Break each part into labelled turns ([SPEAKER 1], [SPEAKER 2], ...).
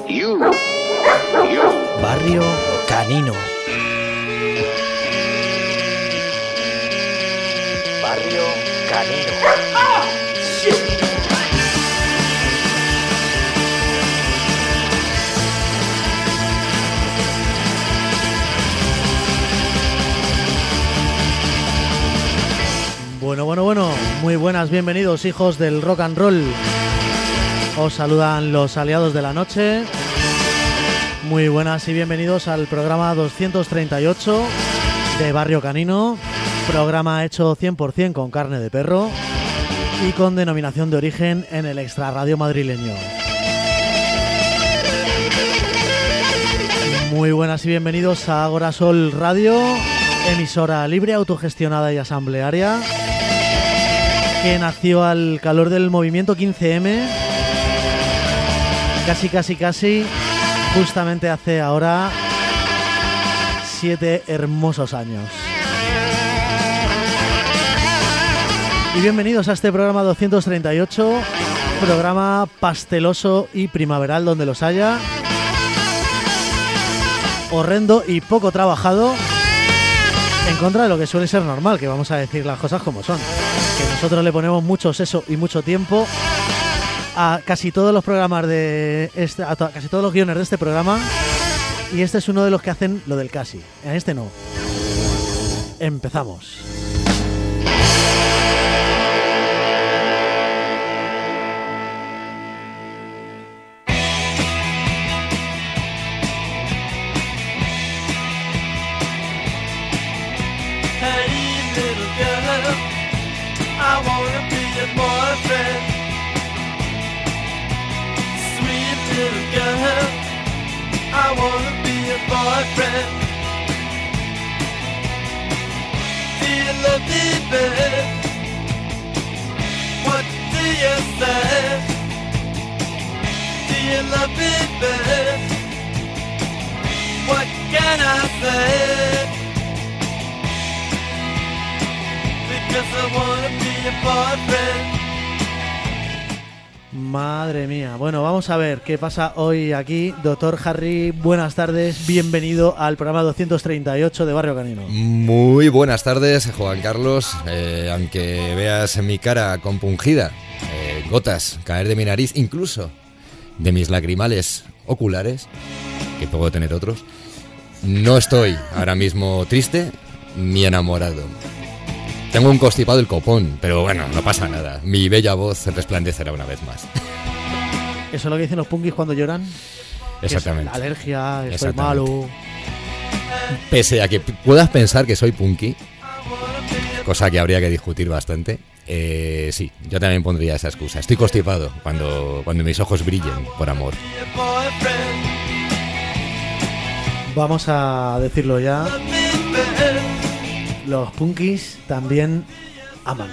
[SPEAKER 1] You.
[SPEAKER 2] Barrio Canino. Barrio Canino. Bueno, muy buenas, bienvenidos hijos del rock and roll. Os saludan los aliados de la noche. Muy buenas y bienvenidos al programa 238 de Barrio Canino. Programa hecho 100% con carne de perro y con denominación de origen en el extrarradio madrileño. Muy buenas y bienvenidos a Agora Sol Radio, emisora libre, autogestionada y asamblearia, que nació al calor del movimiento 15M, casi, justamente hace ahora 7 hermosos años. Y bienvenidos a este programa 238, programa pasteloso y primaveral donde los haya, horrendo y poco trabajado, en contra de lo que suele ser normal, que vamos a decir las cosas como son. Que nosotros le ponemos mucho seso y mucho tiempo a casi todos los programas de este, a casi todos los guiones de este programa, y este es uno de los que hacen lo del casi. En este no. Empezamos.
[SPEAKER 3] I wanna be your boyfriend. Sweet little girl, I wanna be your boyfriend. Do you love me, babe? What do you say? Do you love me, babe? What can I say?
[SPEAKER 2] Madre mía. Bueno, vamos a ver qué pasa hoy aquí. Doctor Harry, buenas tardes. Bienvenido al programa 238 de Barrio Canino.
[SPEAKER 4] Muy buenas tardes, Juan Carlos. Aunque veas mi cara compungida, gotas caer de mi nariz, incluso de mis lacrimales oculares, que puedo tener otros, no estoy ahora mismo triste ni enamorado. Tengo un constipado el copón, pero bueno, no pasa nada. Mi bella voz resplandecerá una vez más.
[SPEAKER 2] ¿Eso es lo que dicen los punkis cuando lloran?
[SPEAKER 4] Exactamente.
[SPEAKER 2] Es alergia, estoy malo.
[SPEAKER 4] Pese a que puedas pensar que soy punky, cosa que habría que discutir bastante, sí, yo también pondría esa excusa. Estoy constipado cuando mis ojos brillen por amor.
[SPEAKER 2] Vamos a decirlo ya. Los punkis también aman.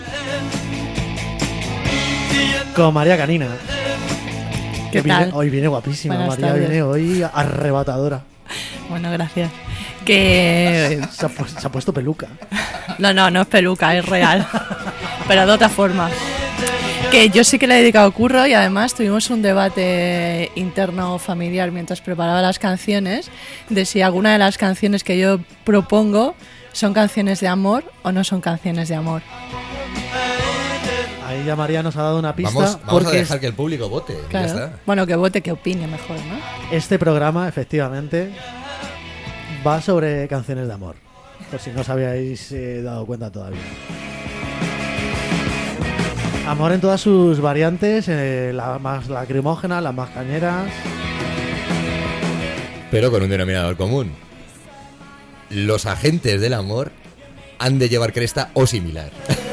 [SPEAKER 2] Con María Canina.
[SPEAKER 5] ¿Qué tal?
[SPEAKER 2] Hoy viene guapísima.
[SPEAKER 5] Buenas
[SPEAKER 2] María
[SPEAKER 5] tardes.
[SPEAKER 2] viene hoy arrebatadora.
[SPEAKER 5] Bueno, gracias. Que
[SPEAKER 2] Se ha puesto peluca.
[SPEAKER 5] no es peluca, es real. Pero de otra forma. Que yo sí que le he dedicado curro y además tuvimos un debate interno familiar mientras preparaba las canciones de si alguna de las canciones que yo propongo son canciones de amor o no son canciones de amor.
[SPEAKER 2] Ahí ya María nos ha dado una pista.
[SPEAKER 4] Vamos
[SPEAKER 2] porque
[SPEAKER 4] a dejar que el público vote.
[SPEAKER 5] Claro.
[SPEAKER 4] Ya está.
[SPEAKER 5] Bueno, que vote, que opine mejor, ¿no?
[SPEAKER 2] este programa, efectivamente, va sobre canciones de amor. Por si no os habíais dado cuenta todavía. Amor en todas sus variantes, las más lacrimógenas, las más cañeras.
[SPEAKER 4] Pero con un denominador común. Los agentes del amor han de llevar cresta o similar.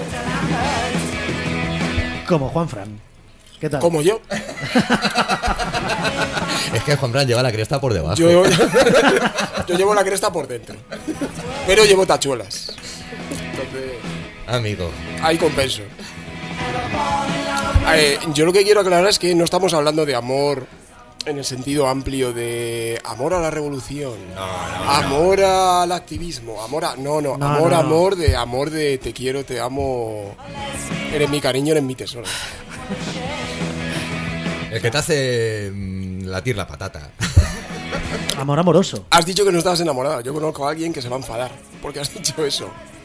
[SPEAKER 2] Como Juanfran. ¿Qué tal?
[SPEAKER 6] Como yo.
[SPEAKER 4] Es que Juan Fran lleva la cresta por debajo.
[SPEAKER 6] Yo llevo la cresta por dentro. Pero llevo tachuelas. Entonces,
[SPEAKER 4] Amigo.
[SPEAKER 6] ahí compenso. Yo lo que quiero aclarar es que no estamos hablando de amor en el sentido amplio de amor a la revolución, amor al activismo, amor de te quiero, te amo, eres mi cariño, eres mi tesoro.
[SPEAKER 4] El que te hace latir la patata.
[SPEAKER 2] Amor amoroso.
[SPEAKER 6] Has dicho que no estabas enamorada. Yo conozco a alguien que se va a enfadar porque has dicho eso.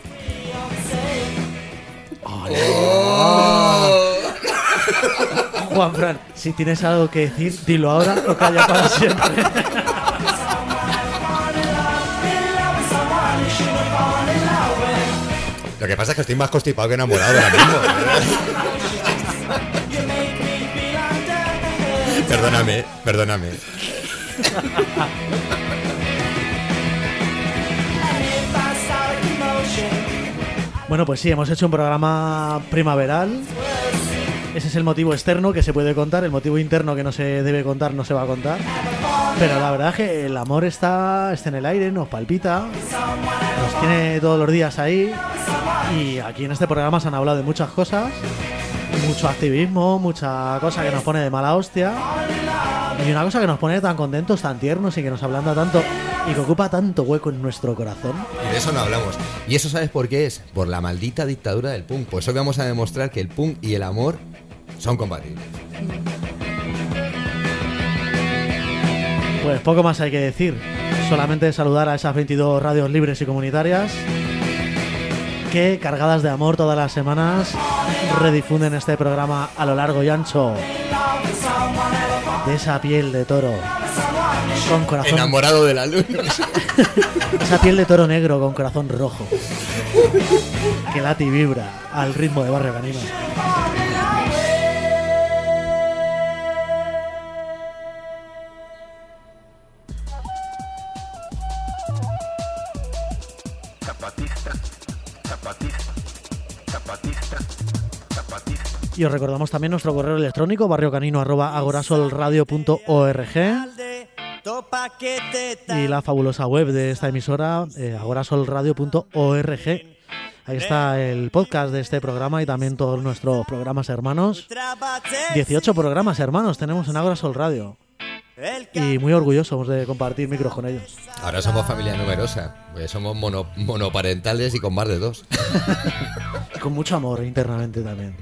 [SPEAKER 2] Juanfran, si tienes algo que decir, dilo ahora o calla para siempre.
[SPEAKER 4] Lo que pasa es que estoy más constipado que enamorado ahora mismo. Perdóname.
[SPEAKER 2] Bueno, pues sí, hemos hecho un programa primaveral. Ese es el motivo externo que se puede contar. El motivo interno que no se debe contar no se va a contar. Pero la verdad es que el amor está en el aire, nos palpita, nos tiene todos los días ahí. Y aquí en este programa se han hablado de muchas cosas, mucho activismo, mucha cosa que nos pone de mala hostia y una cosa que nos pone tan contentos, tan tiernos y que nos ablanda tanto y que ocupa tanto hueco en nuestro corazón.
[SPEAKER 4] Y de eso no hablamos. ¿Y eso sabes por qué es? Por la maldita dictadura del punk. Pues hoy vamos a demostrar que el punk y el amor son compatibles.
[SPEAKER 2] Pues poco más hay que decir. Solamente saludar a esas 22 radios libres y comunitarias que, cargadas de amor todas las semanas, redifunden este programa a lo largo y ancho de esa piel de toro con corazón
[SPEAKER 4] enamorado de la luz.
[SPEAKER 2] esa piel de toro negro con corazón rojo que late y vibra al ritmo de Barrio Canino. Y os recordamos también nuestro correo electrónico barriocanino@agorasolradio.org y la fabulosa web de esta emisora, agorasolradio.org. Ahí está el podcast de este programa y también todos nuestros programas hermanos. 18 programas hermanos tenemos en Agora Sol Radio. Y muy orgullosos de compartir micros con ellos.
[SPEAKER 4] Ahora somos familia numerosa, pues somos monoparentales y con más de 2.
[SPEAKER 2] Y con mucho amor internamente también.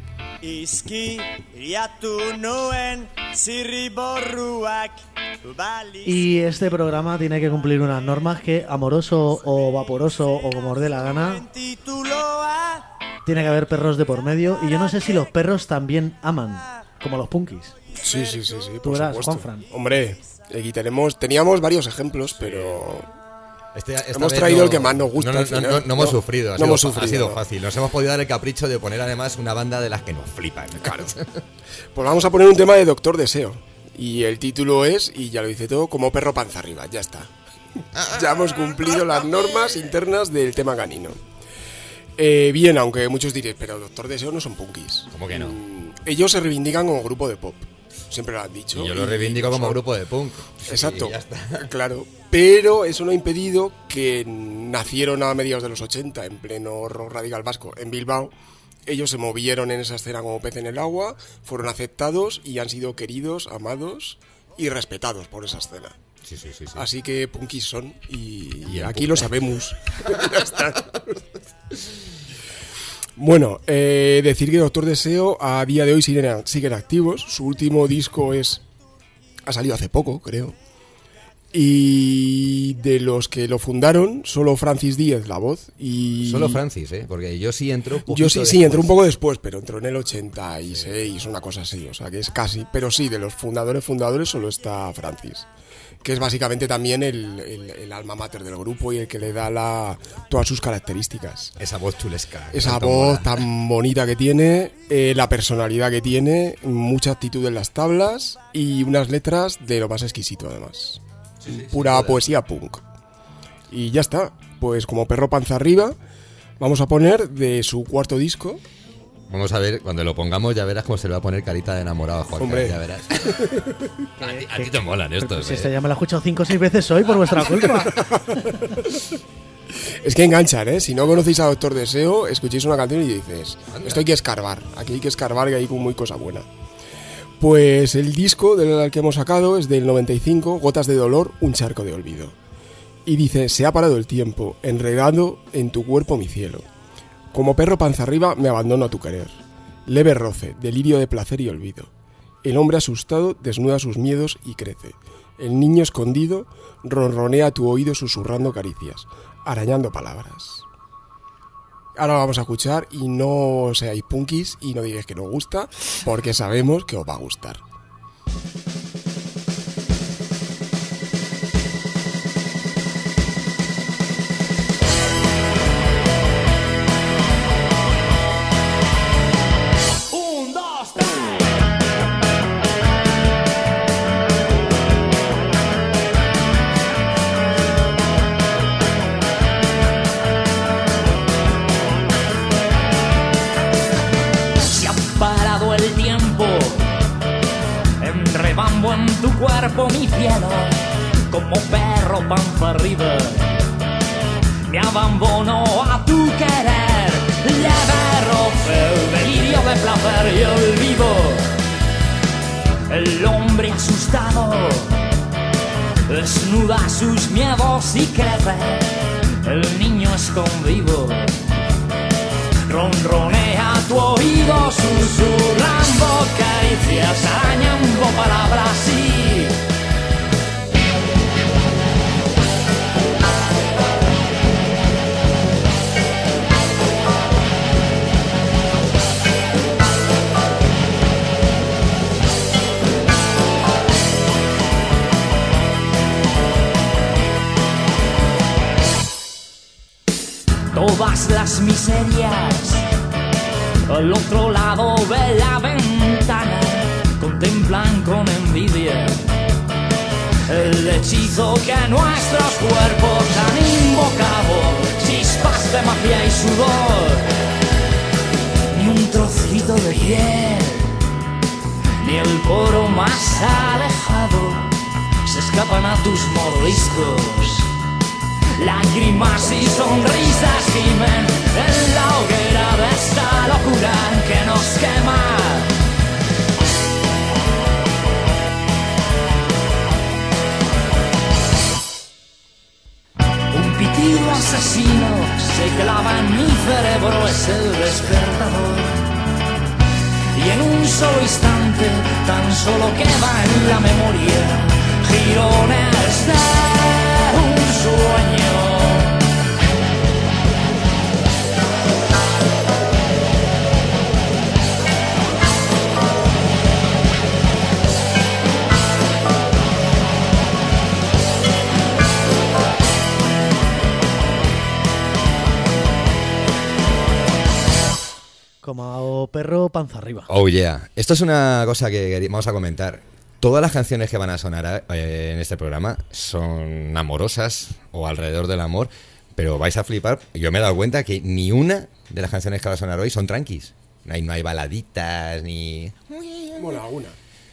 [SPEAKER 2] Y este programa tiene que cumplir unas normas que, amoroso o vaporoso o como os dé la gana, tiene que haber perros de por medio. Y yo no sé si los perros también aman, como los punkis.
[SPEAKER 6] Sí,
[SPEAKER 2] Tú
[SPEAKER 6] por
[SPEAKER 2] verás,
[SPEAKER 6] supuesto.
[SPEAKER 2] Juanfran.
[SPEAKER 6] Hombre, aquí teníamos varios ejemplos, pero
[SPEAKER 4] Esta
[SPEAKER 6] hemos
[SPEAKER 4] vez
[SPEAKER 6] traído el que más nos gusta. al final.
[SPEAKER 4] No hemos sufrido,
[SPEAKER 6] No hemos
[SPEAKER 4] ha
[SPEAKER 6] sufrido.
[SPEAKER 4] sido fácil. Nos hemos podido dar el capricho de poner además una banda de las que nos flipan.
[SPEAKER 6] Claro. Pues vamos a poner un tema de Doctor Deseo. Y el título es, y ya lo dice todo, como perro panza arriba. Ya está. Ya hemos cumplido las normas internas del tema canino. Bien, aunque muchos diréis, pero Doctor Deseo no son punkis.
[SPEAKER 4] ¿Cómo que no?
[SPEAKER 6] Ellos se reivindican como grupo de pop. Siempre lo han dicho.
[SPEAKER 4] Y yo lo reivindico como
[SPEAKER 6] son-
[SPEAKER 4] grupo de punk.
[SPEAKER 6] Exacto,
[SPEAKER 4] Y ya está.
[SPEAKER 6] claro. Pero eso no ha impedido que nacieron a mediados de los 80, en pleno rock radical vasco, en Bilbao. Ellos se movieron en esa escena como pez en el agua, fueron aceptados y han sido queridos, amados y respetados por esa escena.
[SPEAKER 4] Sí.
[SPEAKER 6] Así que punkis son y
[SPEAKER 4] el
[SPEAKER 6] aquí
[SPEAKER 4] punk.
[SPEAKER 6] lo sabemos. Ya está. Bueno, decir que Doctor Deseo a día de hoy siguen activos. Su último disco ha salido hace poco, creo. Y de los que lo fundaron, solo Francis Díez, la voz. Y
[SPEAKER 4] Solo Francis, porque yo sí entro un poquito
[SPEAKER 6] yo sí,
[SPEAKER 4] después.
[SPEAKER 6] entró un poco después, pero entró en el 86, una cosa así, o sea que es casi. Pero sí, de los fundadores solo está Francis, que es básicamente también el alma mater del grupo y el que le da todas sus características.
[SPEAKER 4] Esa voz chulesca.
[SPEAKER 6] Esa
[SPEAKER 4] tanto
[SPEAKER 6] voz
[SPEAKER 4] mola.
[SPEAKER 6] tan bonita que tiene, la personalidad que tiene, mucha actitud en las tablas y unas letras de lo más exquisito además. Pura poesía punk. Y ya está, pues como perro panza arriba, vamos a poner de su cuarto disco.
[SPEAKER 4] Vamos a ver, cuando lo pongamos ya verás cómo se le va a poner carita de enamorado a Juan.
[SPEAKER 6] Hombre.
[SPEAKER 4] Ya verás. a ti te molan estos,
[SPEAKER 2] Si este ya me lo he escuchado 5 o 6 veces hoy por vuestra culpa.
[SPEAKER 6] Es que enganchan, ¿eh? Si no conocéis a Doctor Deseo, escuchéis una canción y dices,
[SPEAKER 4] Anda.
[SPEAKER 6] esto hay que escarbar, aquí hay que escarbar y hay muy cosa buena. Pues el disco del que hemos sacado es del 95, Gotas de dolor, un charco de olvido. Y dice, se ha parado el tiempo, enredado en tu cuerpo mi cielo. Como perro panza arriba me abandono a tu querer. Leve roce, delirio de placer y olvido. El hombre asustado desnuda sus miedos y crece. El niño escondido ronronea a tu oído susurrando caricias, arañando palabras. Ahora vamos a escuchar y no seáis punkis y no digáis que no gusta, porque sabemos que os va a gustar.
[SPEAKER 1] En tu cuerpo mi cielo, como perro panza arriba, me abandono a tu querer, leve roce, delirio de placer y olvido. El hombre asustado desnuda sus miedos y crece, el niño escondido ronronea a tu oído susurrando caricias, arañando palabras y... Todas las miserias al otro lado de la ventana contemplan con envidia el hechizo que nuestros cuerpos han invocado, chispas de magia y sudor, ni un trocito de piel, ni el poro más alejado se escapan a tus mordiscos. Lágrimas y sonrisas gimen en la hoguera de esta locura que nos quema. Un pitido asesino se clava en mi cerebro, es el despertador. Y en un solo instante tan solo queda en la memoria girones de un sueño.
[SPEAKER 2] Como perro panza arriba.
[SPEAKER 4] Oh yeah. Esto es una cosa que vamos a comentar. Todas las canciones que van a sonar en este programa son amorosas o alrededor del amor, pero vais a flipar. Yo me he dado cuenta que ni una de las canciones que va a sonar hoy son tranquis. No hay baladitas ni...
[SPEAKER 6] Bueno, alguna.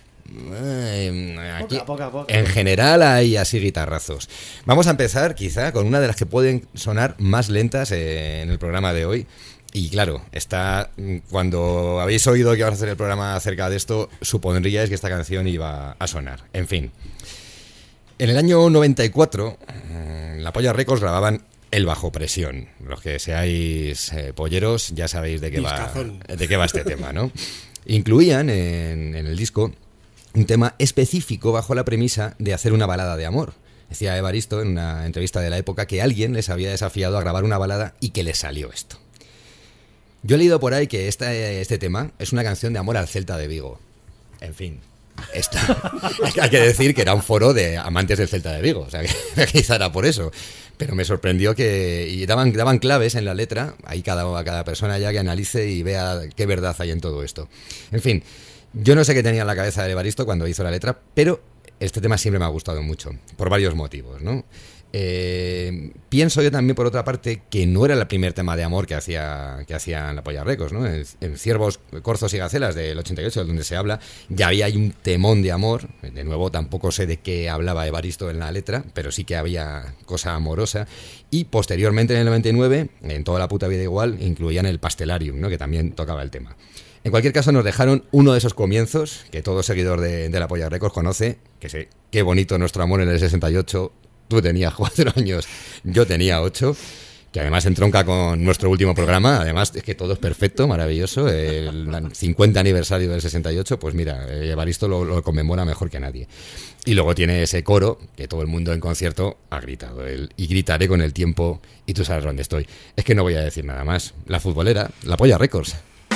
[SPEAKER 4] Aquí,
[SPEAKER 2] Poca.
[SPEAKER 4] en general hay así guitarrazos. Vamos a empezar quizá con una de las que pueden sonar más lentas en el programa de hoy. Y claro, cuando habéis oído que vamos a hacer el programa acerca de esto, supondríais que esta canción iba a sonar. En fin, en el año 94, la Polla Records grababan El Bajo Presión. Los que seáis polleros ya sabéis de qué va este tema, ¿no? Incluían en el disco un tema específico bajo la premisa de hacer una balada de amor. Decía Evaristo en una entrevista de la época que alguien les había desafiado a grabar una balada y que les salió esto. Yo he leído por ahí que este tema es una canción de amor al Celta de Vigo. En fin, hay que decir que era un foro de amantes del Celta de Vigo, o sea que quizá era por eso. Pero me sorprendió y daban claves en la letra, ahí cada persona ya que analice y vea qué verdad hay en todo esto. En fin, yo no sé qué tenía en la cabeza de Evaristo cuando hizo la letra, pero este tema siempre me ha gustado mucho, por varios motivos, ¿no? Pienso yo también, por otra parte, que no era el primer tema de amor que hacían la Polla Records, ¿no? En Ciervos, Corzos y Gacelas del 88, donde se habla, ya había un temón de amor. De nuevo, tampoco sé de qué hablaba Evaristo en la letra, pero sí que había cosa amorosa. Y posteriormente, en el 99, en Toda la puta vida igual, incluían el Pastelarium, ¿no? Que también tocaba el tema. En cualquier caso, nos dejaron uno de esos comienzos que todo seguidor de la Polla Records conoce, que sé, qué bonito nuestro amor en el 68. Tú tenías 4 años, yo tenía 8. que además entronca con nuestro último programa. Además, es que todo es perfecto, maravilloso. El 50 aniversario del 68, pues mira, Evaristo lo conmemora mejor que nadie. Y luego tiene ese coro que todo el mundo en concierto ha gritado. Y gritaré con el tiempo y tú sabes dónde estoy. Es que no voy a decir nada más. La futbolera, la Polla Records.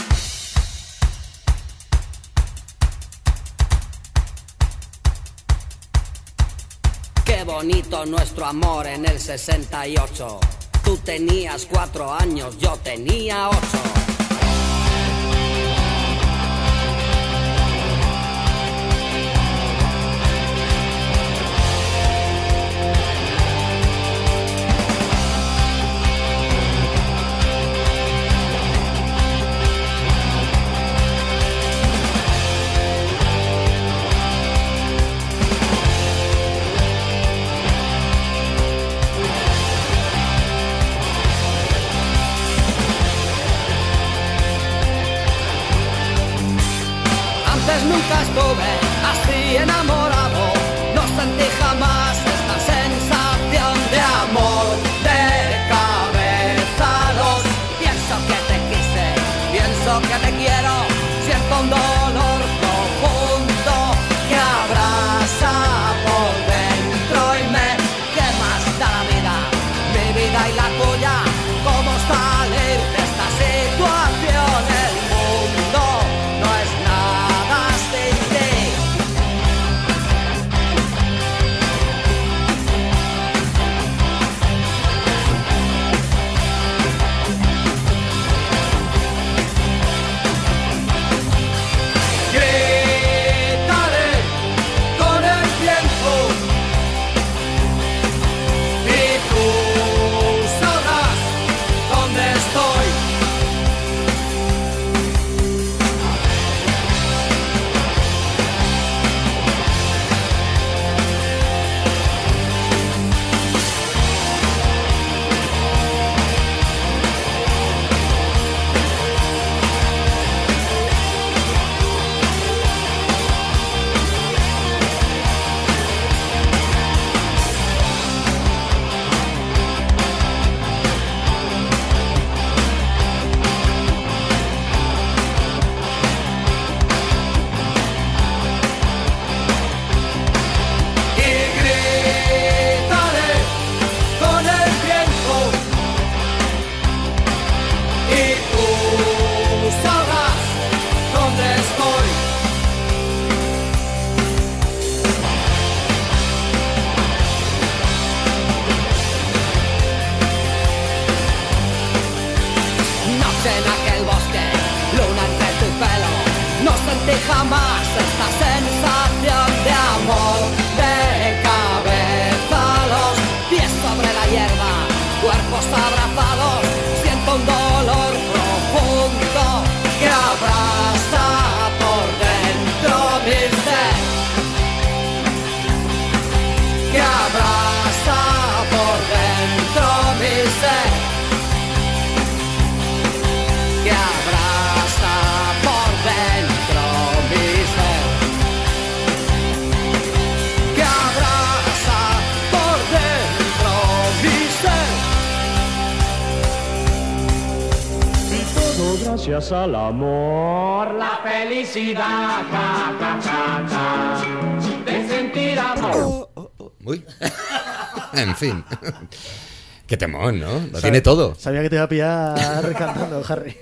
[SPEAKER 7] Qué bonito nuestro amor en el 68. Tú tenías 4 años, yo tenía 8. Nunca estuve así enamorado, no sentí jamás esta sensación de amor de cabezados. Pienso que te quise, pienso que te quiero, siento un dolor profundo que abraza por dentro y me... ¿Qué más da la vida, mi vida y la tuya? ¿Cómo salir de esta situación? El mundo no es nada sin ti. Gritaré con el tiempo y tú sabrás dónde estoy. Y gritaré con el tiempo y tú sabrás dónde estoy. Noche en aquel bosque, luna entre tu pelo, no sentí jamás esta sensación de amor de cabeza a los pies sobre la hierba, cuerpos abrazados, siento un dolor profundo que abraza por dentro mi ser, que abraza por dentro mi ser, que abraza por dentro mi ser, que abraza por dentro mi ser.
[SPEAKER 1] Y todo gracias al amor, la felicidad, ja, ja, ja, ja, de sentir amor.
[SPEAKER 4] Uy. En fin. Qué temón, ¿no? Lo tiene todo.
[SPEAKER 2] Sabía que te iba a pillar cantando, Harry.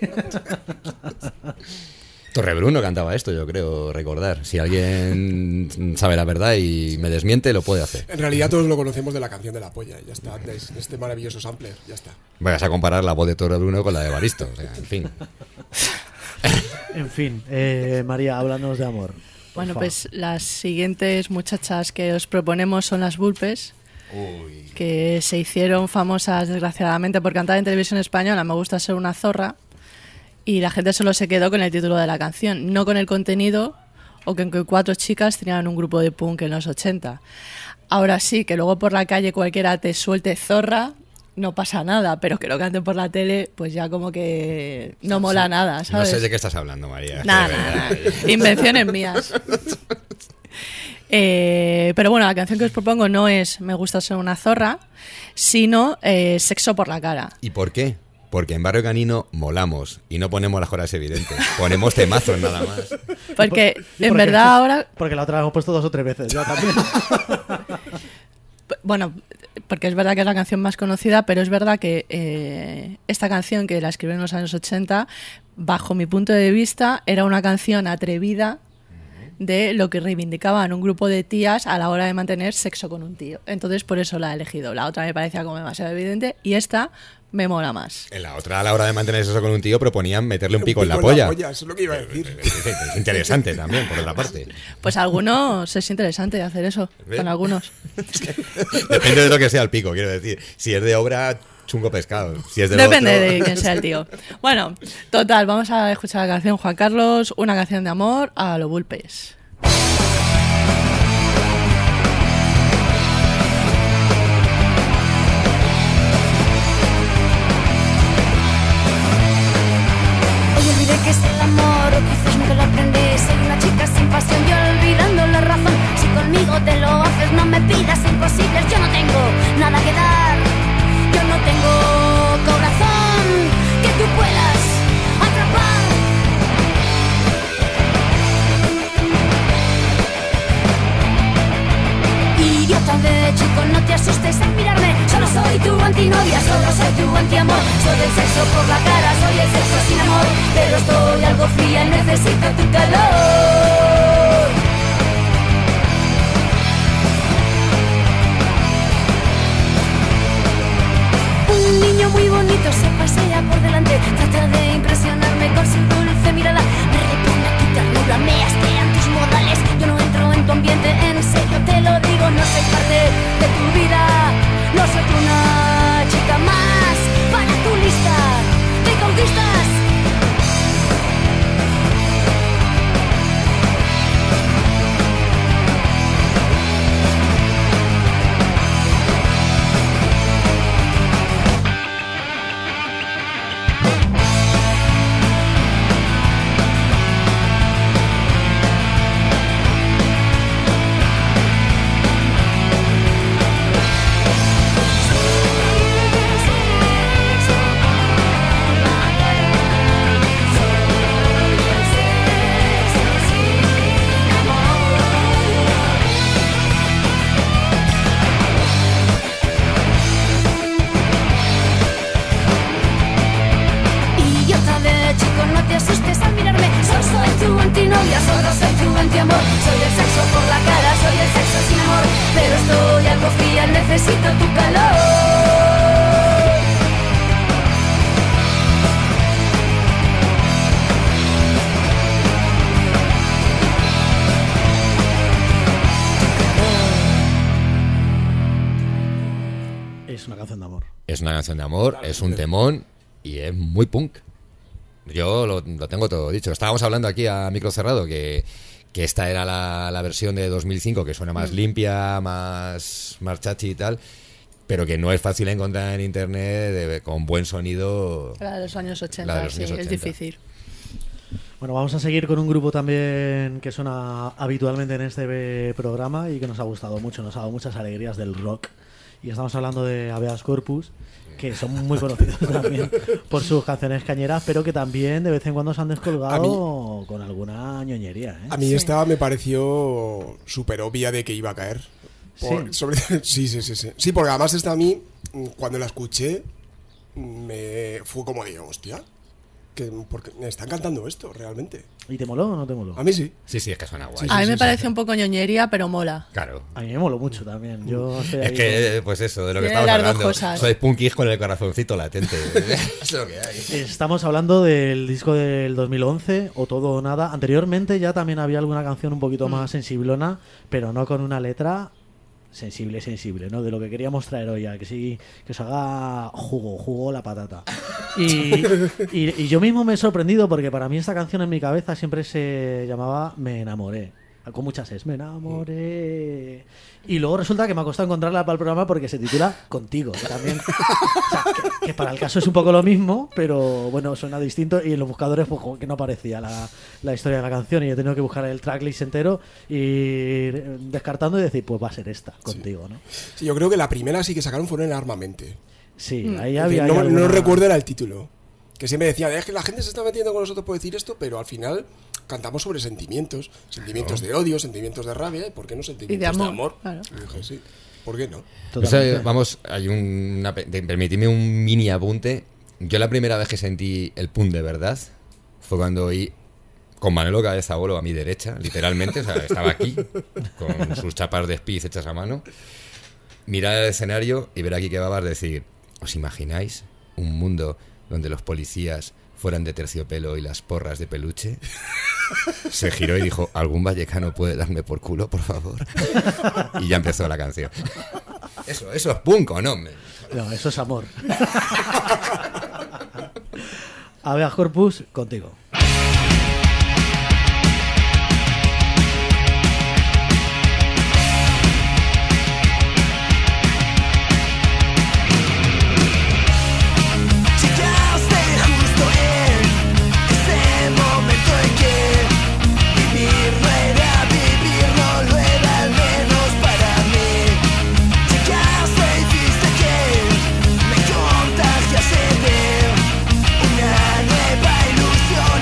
[SPEAKER 4] Torrebruno cantaba esto, yo creo recordar. Si alguien sabe la verdad y me desmiente, lo puede hacer.
[SPEAKER 6] En realidad todos lo conocemos de la canción de La Polla, ya está, de este maravilloso sampler, ya está.
[SPEAKER 4] Vayas a comparar la voz de Torrebruno con la de Evaristo, o sea, en fin.
[SPEAKER 2] En fin, María, háblanos de amor.
[SPEAKER 5] Bueno,
[SPEAKER 2] favor.
[SPEAKER 5] pues las siguientes muchachas que os proponemos son las Vulpes, que se hicieron famosas desgraciadamente por cantar en televisión española Me gusta ser una zorra, y la gente solo se quedó con el título de la canción, no con el contenido o que 4 chicas tenían un grupo de punk en los 80. Ahora sí, que luego por la calle cualquiera te suelte zorra, no pasa nada, pero que lo canten por la tele, pues ya como que no mola nada, ¿sabes?
[SPEAKER 4] No sé de qué estás hablando, María.
[SPEAKER 5] Nada, invenciones mías. Pero bueno, la canción que os propongo no es Me gusta ser una zorra, sino Sexo por la cara.
[SPEAKER 4] ¿Y por qué? Porque en Barrio Canino molamos y no ponemos las horas evidentes. Ponemos temazos nada más.
[SPEAKER 5] Porque en verdad ahora...
[SPEAKER 2] Porque la otra la hemos puesto 2 o 3 veces, ya también.
[SPEAKER 5] Bueno, porque es verdad que es la canción más conocida, pero es verdad que esta canción, que la escribió en los años 80, bajo mi punto de vista, era una canción atrevida de lo que reivindicaban un grupo de tías a la hora de mantener sexo con un tío. Entonces, por eso la he elegido. La otra me parecía como demasiado evidente y esta me mola más.
[SPEAKER 4] En la otra, a la hora de mantener eso con un tío, proponían meterle un pico en la polla.
[SPEAKER 6] Eso es lo que iba a decir.
[SPEAKER 4] Es interesante también, por otra parte.
[SPEAKER 5] Pues a algunos es interesante hacer eso, con algunos.
[SPEAKER 4] Depende de lo que sea el pico, quiero decir. Si es de obra, chungo pescado. Si es de
[SPEAKER 5] Depende
[SPEAKER 4] otro...
[SPEAKER 5] de quién sea el tío. Bueno, total, vamos a escuchar la canción Juan Carlos, una canción de amor a lo Vulpes.
[SPEAKER 8] Que es el amor, o quizás nunca lo aprendí. Soy una chica sin pasión, yo olvidando la razón. Si conmigo te lo haces, no me pidas imposibles. Yo no tengo nada que dar, yo no tengo corazón que tú puedas atrapar. Idiota de chico, no te asustes al mirarme. Solo soy tu antinovia, solo soy tu antiamor. Soy el sexo por la cara, soy el sexo sin amor. Pero estoy algo fría y necesito tu calor. Un niño muy bonito se pasea por delante, trata de impresionarme con su dulce mirada. Me repugna tu ternura, me asquean tus modales. Yo no entro en tu ambiente, en serio te lo digo. No soy parte de tu vida, no soy una chica más para tu lista de conquistas. Necesito tu calor.
[SPEAKER 2] Es una canción de amor.
[SPEAKER 4] Es una canción de amor, es un temón y es muy punk. Yo lo tengo todo dicho. Estábamos hablando aquí a micro cerrado que esta era la versión de 2005, que suena más limpia, más chachi y tal, pero que no es fácil encontrar en internet con buen sonido.
[SPEAKER 5] La de los años 80, sí, es difícil.
[SPEAKER 2] Bueno, vamos a seguir con un grupo también que suena habitualmente en este programa y que nos ha gustado mucho, nos ha dado muchas alegrías del rock. Y estamos hablando de Habeas Corpus, que son muy conocidos también por sus canciones cañeras, pero que también de vez en cuando se han descolgado con alguna ñoñería, ¿eh?
[SPEAKER 6] A mí esta me pareció súper obvia de que iba a caer. Sí, porque además esta a mí, cuando la escuché, me fue como digo, hostia, porque me están cantando esto realmente.
[SPEAKER 2] ¿Y te moló o no te moló?
[SPEAKER 6] A mí sí.
[SPEAKER 4] Sí, es que suena guay.
[SPEAKER 5] A mí me parece un poco ñoñería, pero mola.
[SPEAKER 4] Claro.
[SPEAKER 2] A mí me moló mucho también. Yo
[SPEAKER 4] es que, pues eso, de lo que
[SPEAKER 5] Tiene
[SPEAKER 4] estamos
[SPEAKER 5] las dos
[SPEAKER 4] hablando.
[SPEAKER 5] cosas.
[SPEAKER 4] Soy punkis con el corazoncito latente. Es lo que hay.
[SPEAKER 2] Estamos hablando del disco del 2011, O Todo o Nada. Anteriormente ya también había alguna canción un poquito más sensiblona, pero no con una letra sensible, ¿no? De lo que queríamos traer hoy, que sí, que os haga jugo la patata. Y yo mismo me he sorprendido porque para mí esta canción en mi cabeza siempre se llamaba Me enamoré. con muchas es, me enamoré. Y luego resulta que me ha costado encontrarla para el programa porque se titula Contigo, que también, o sea, que para el caso es un poco lo mismo, pero bueno, suena distinto, y en los buscadores pues como que no aparecía la historia de la canción, y he tenido que buscar el tracklist entero y ir descartando y decir, pues va a ser esta, Contigo, ¿no?
[SPEAKER 6] Sí, yo creo que la primera sí que sacaron fueron en Armamente.
[SPEAKER 2] Sí, ahí había...
[SPEAKER 6] No recuerdo era el título. Que siempre decía, es que la gente se está metiendo con nosotros por decir esto, pero al final cantamos sobre sentimientos. Sentimientos de odio, sentimientos de rabia, ¿y por qué no sentimientos de amor?
[SPEAKER 5] Claro.
[SPEAKER 6] Y dije, sí, ¿por qué no?
[SPEAKER 4] O sea, vamos, hay permitidme un mini apunte. Yo la primera vez que sentí el pum de verdad fue cuando oí con Manolo Cabeza Bolo a mi derecha, literalmente, o sea, estaba aquí, con sus chapas de Spiz hechas a mano, mirar el escenario y ver aquí que Babas decir, ¿os imagináis un mundo donde los policías fueran de terciopelo y las porras de peluche? Se giró y dijo, ¿algún vallecano puede darme por culo, por favor? Y ya empezó la canción. Eso es punk, ¿o no?
[SPEAKER 2] No, eso es amor. Habeas Corpus, Contigo.
[SPEAKER 7] Una nueva ilusión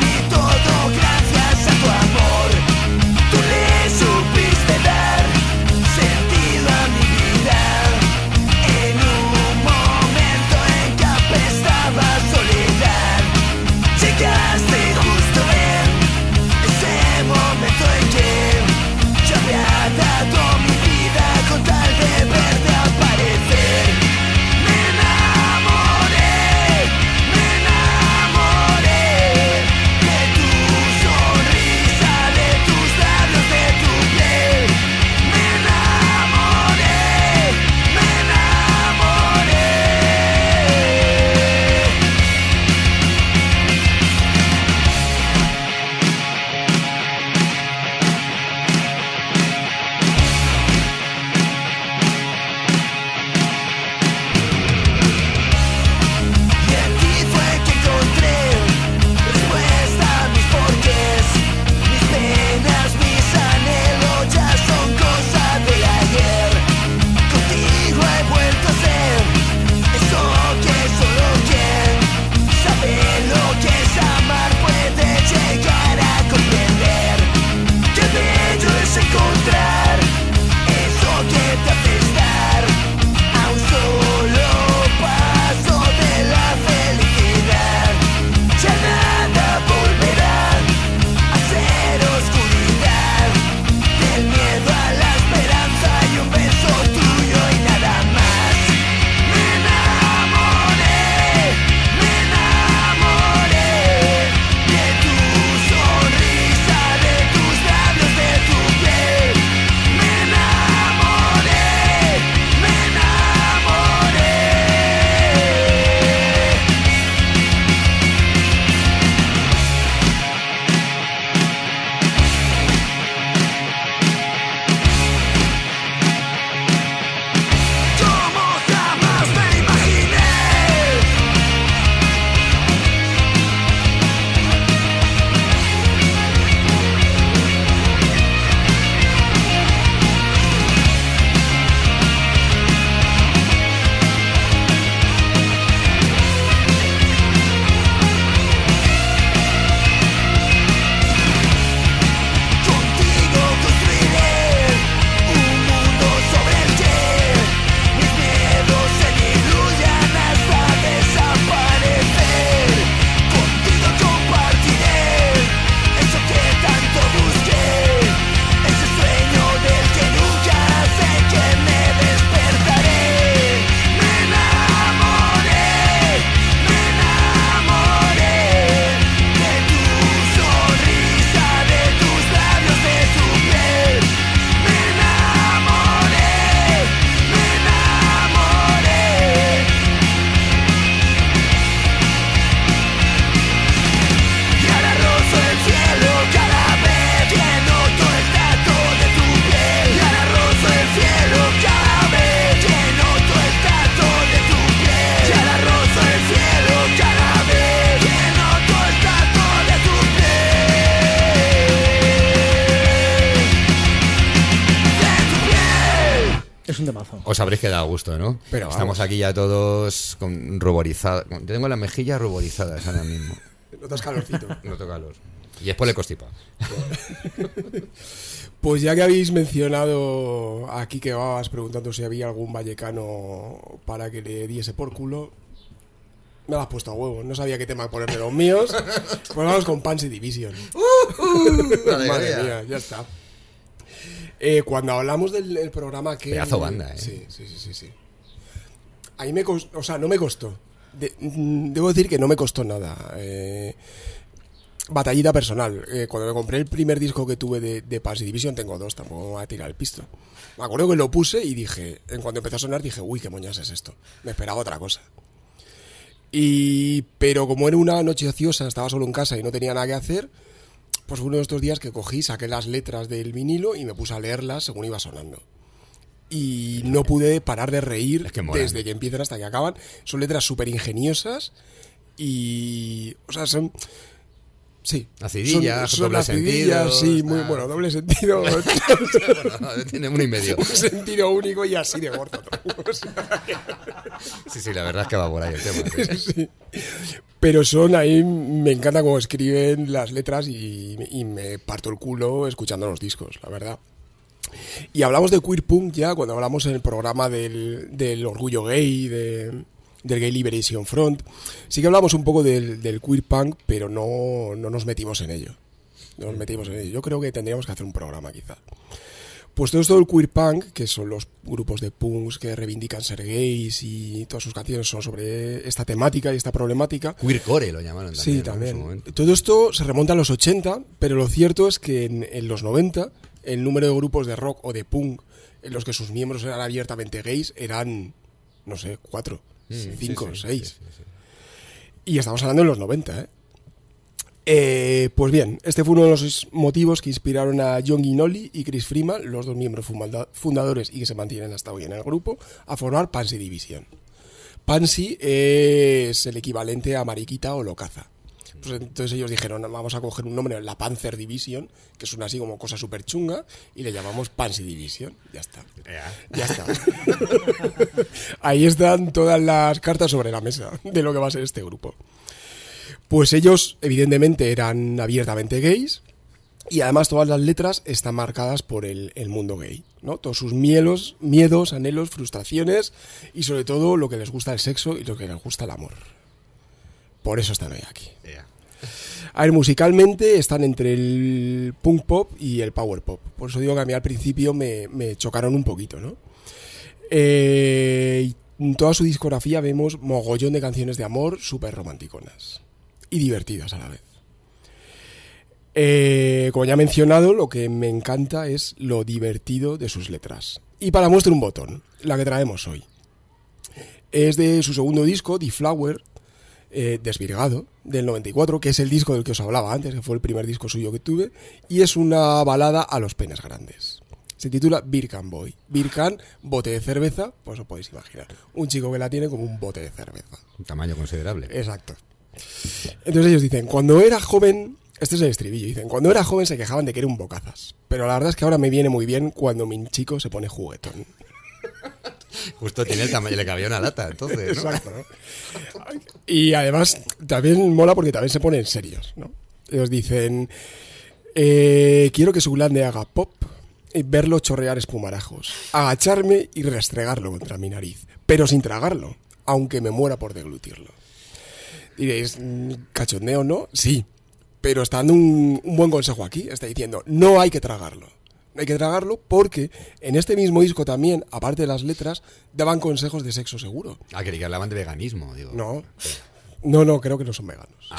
[SPEAKER 2] Es un temazo.
[SPEAKER 4] Os habréis quedado a gusto, ¿no?
[SPEAKER 6] Pero
[SPEAKER 4] estamos aquí ya todos ruborizados. Tengo las mejillas ruborizadas ahora mismo.
[SPEAKER 6] Notas calorcito.
[SPEAKER 4] Noto calor. Y es por el constipado.
[SPEAKER 6] Pues ya que habéis mencionado aquí que vas preguntando si había algún vallecano para que le diese por culo, me lo has puesto a huevo. No sabía qué tema poner de los míos. Pues vamos con Pansy Division. Madre mía, ya está. Cuando hablamos del programa que...
[SPEAKER 4] Pedazo banda,
[SPEAKER 6] Sí. A mí me costó, o sea, no me costó. Debo decir que no me costó nada. Batallita personal. Cuando me compré el primer disco que tuve de Pansy Division, tengo dos, tampoco me voy a tirar el pisto. Me acuerdo que lo puse y dije, en cuanto empezó a sonar, dije, uy, qué moñas es esto. Me esperaba otra cosa. Pero como era una noche ociosa, estaba solo en casa y no tenía nada que hacer, pues fue uno de estos días que cogí, saqué las letras del vinilo y me puse a leerlas según iba sonando. Y no pude parar de reír desde que empiezan hasta que acaban. Son letras súper ingeniosas y... O sea, son... Sí.
[SPEAKER 4] Acidillas,
[SPEAKER 6] son
[SPEAKER 4] doble sentido.
[SPEAKER 6] Sí, muy bueno, doble sentido.
[SPEAKER 4] Bueno, tiene uno y medio.
[SPEAKER 6] Un sentido único y así de gordo.
[SPEAKER 4] Sí, la verdad es que va por ahí el tema.
[SPEAKER 6] Sí. Pero ahí me encanta cómo escriben las letras y me parto el culo escuchando los discos, la verdad. Y hablamos de queer punk ya cuando hablamos en el programa del orgullo gay, del Gay Liberation Front. Sí que hablamos un poco del queer punk, pero no nos metimos en ello. Yo creo que tendríamos que hacer un programa quizá. Pues todo esto del queer punk, que son los grupos de punks que reivindican ser gays y todas sus canciones son sobre esta temática y esta problemática.
[SPEAKER 4] Queercore lo llamaron también.
[SPEAKER 6] Sí, también. Todo esto se remonta a los 80, pero lo cierto es que en los 90 el número de grupos de rock o de punk en los que sus miembros eran abiertamente gays eran, no sé, 4, 5, 6. Sí. Y estamos hablando de los 90, pues bien, este fue uno de los motivos que inspiraron a John Ginoli y Chris Freeman, los dos miembros fundadores y que se mantienen hasta hoy en el grupo, a formar Pansy Division. Pansy es el equivalente a mariquita o locaza. Pues entonces ellos dijeron, vamos a coger un nombre, la Panzer Division, que suena así como cosa súper chunga, y le llamamos Pansy Division. Ya está. Ya está. Ahí están todas las cartas sobre la mesa de lo que va a ser este grupo. Pues ellos, evidentemente, eran abiertamente gays, y además todas las letras están marcadas por el mundo gay, ¿no? Todos sus miedos, anhelos, frustraciones, y sobre todo lo que les gusta el sexo y lo que les gusta el amor. Por eso están hoy aquí. A ver, musicalmente están entre el punk pop y el power pop. Por eso digo que a mí al principio me chocaron un poquito, ¿no? Y en toda su discografía vemos mogollón de canciones de amor súper romanticonas y divertidas a la vez. Como ya he mencionado, lo que me encanta es lo divertido de sus letras. Y para muestra un botón, la que traemos hoy. Es de su segundo disco, The Flower, Desvirgado, del 94, que es el disco del que os hablaba antes, que fue el primer disco suyo que tuve, y es una balada a los penes grandes. Se titula Beer Can Boy. Beer Can, bote de cerveza, pues os podéis imaginar. Un chico que la tiene como un bote de cerveza.
[SPEAKER 4] Un tamaño considerable.
[SPEAKER 6] Exacto. Entonces ellos dicen, cuando era joven, este es el estribillo, dicen, cuando era joven se quejaban de que era un bocazas, pero la verdad es que ahora me viene muy bien cuando mi chico se pone juguetón.
[SPEAKER 4] Justo tiene el tamaño, le cabía una lata, entonces, ¿no?
[SPEAKER 6] Exacto, ¿no? Y además también mola porque también se ponen serios, ¿no? Ellos dicen, quiero que su glande haga pop y verlo chorrear espumarajos, agacharme y restregarlo contra mi nariz, pero sin tragarlo, aunque me muera por deglutirlo. Diréis, cachondeo, ¿no? Sí, pero está dando un buen consejo aquí, está diciendo, no hay que tragarlo. Hay que tragarlo porque en este mismo disco también, aparte de las letras, daban consejos de sexo seguro.
[SPEAKER 4] Ah, que hablaban de veganismo, digo.
[SPEAKER 6] No, creo que no son veganos.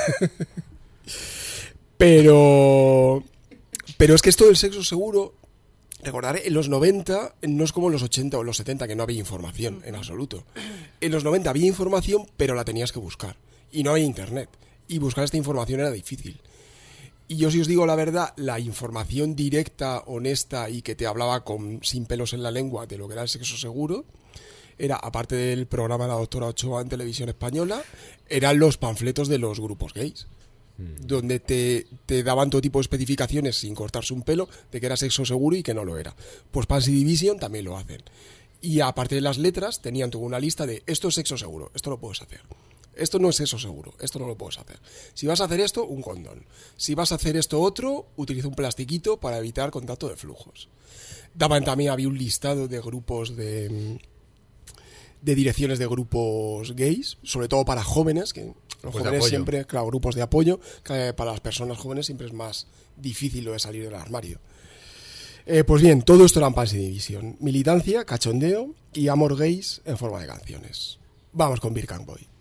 [SPEAKER 6] Pero es que esto del sexo seguro, recordaré, en los 90 no es como en los 80 o los 70 que no había información en absoluto. En los 90 había información, pero la tenías que buscar. Y no había internet. Y buscar esta información era difícil. Y yo, si os digo la verdad, la información directa, honesta y que te hablaba sin pelos en la lengua de lo que era el sexo seguro, era, aparte del programa de la doctora Ochoa en Televisión Española, eran los panfletos de los grupos gays. donde te daban todo tipo de especificaciones sin cortarse un pelo de que era sexo seguro y que no lo era. Pues Pansy Division también lo hacen. Y aparte de las letras, tenían toda una lista de esto es sexo seguro, esto lo puedes hacer. Esto no es sexo seguro, esto no lo puedes hacer. Si vas a hacer esto, un condón. Si vas a hacer esto otro, utiliza un plastiquito para evitar contacto de flujos. Había un listado de grupos de direcciones de grupos gays, sobre todo para jóvenes, que los jóvenes siempre, claro, grupos de apoyo, que para las personas jóvenes siempre es más difícil lo de salir del armario. Pues bien, todo esto era en Pansy Division. Militancia, cachondeo y amor gays en forma de canciones. Vamos con Beer Can Boy.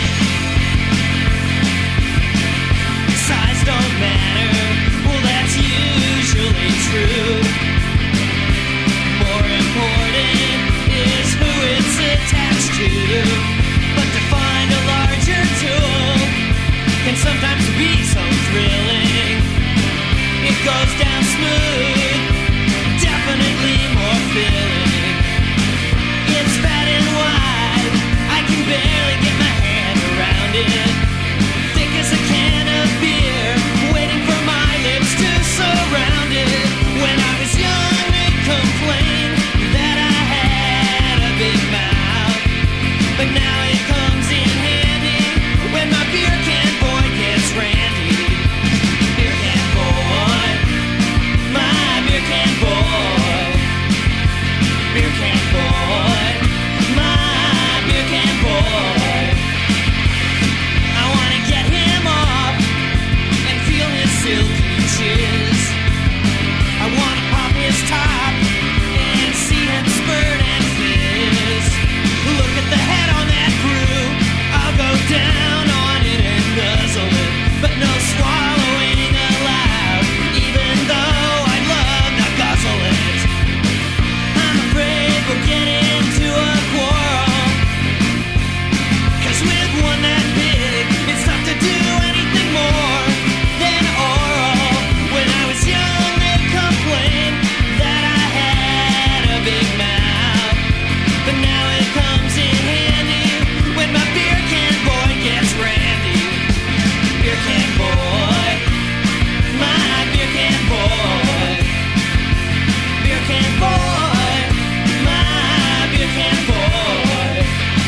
[SPEAKER 9] Size don't matter, well that's usually true. More important is who it's attached to. But to find a larger tool can sometimes be so thrilling. It goes down smooth, definitely more filling. It's fat and wide, I can barely get my hand around it. Thick as a can of beer, waiting for my lips to surround it. When I was young, they'd complain that I had a big mouth, but now it comes in handy when my beer can boy gets randy. Beer can boy, my beer can boy. Beer can boy, my beer can boy. I wanna get him off and feel his silky chiz. I wanna pop his top and see him spurt and fizz. Look at the head on that brew, I'll go down on it and guzzle it, but no swallowing allowed, even though I'd love to guzzle it. I'm afraid we'll get into a quarrel, 'cause with one that big, it's tough to do anything more than oral. When I was young, they'd complain that I had a big mouth, but now it comes in handy when my beer can boy gets randy. Beer can boy, my beer can boy. Beer can boy, my beer can boy.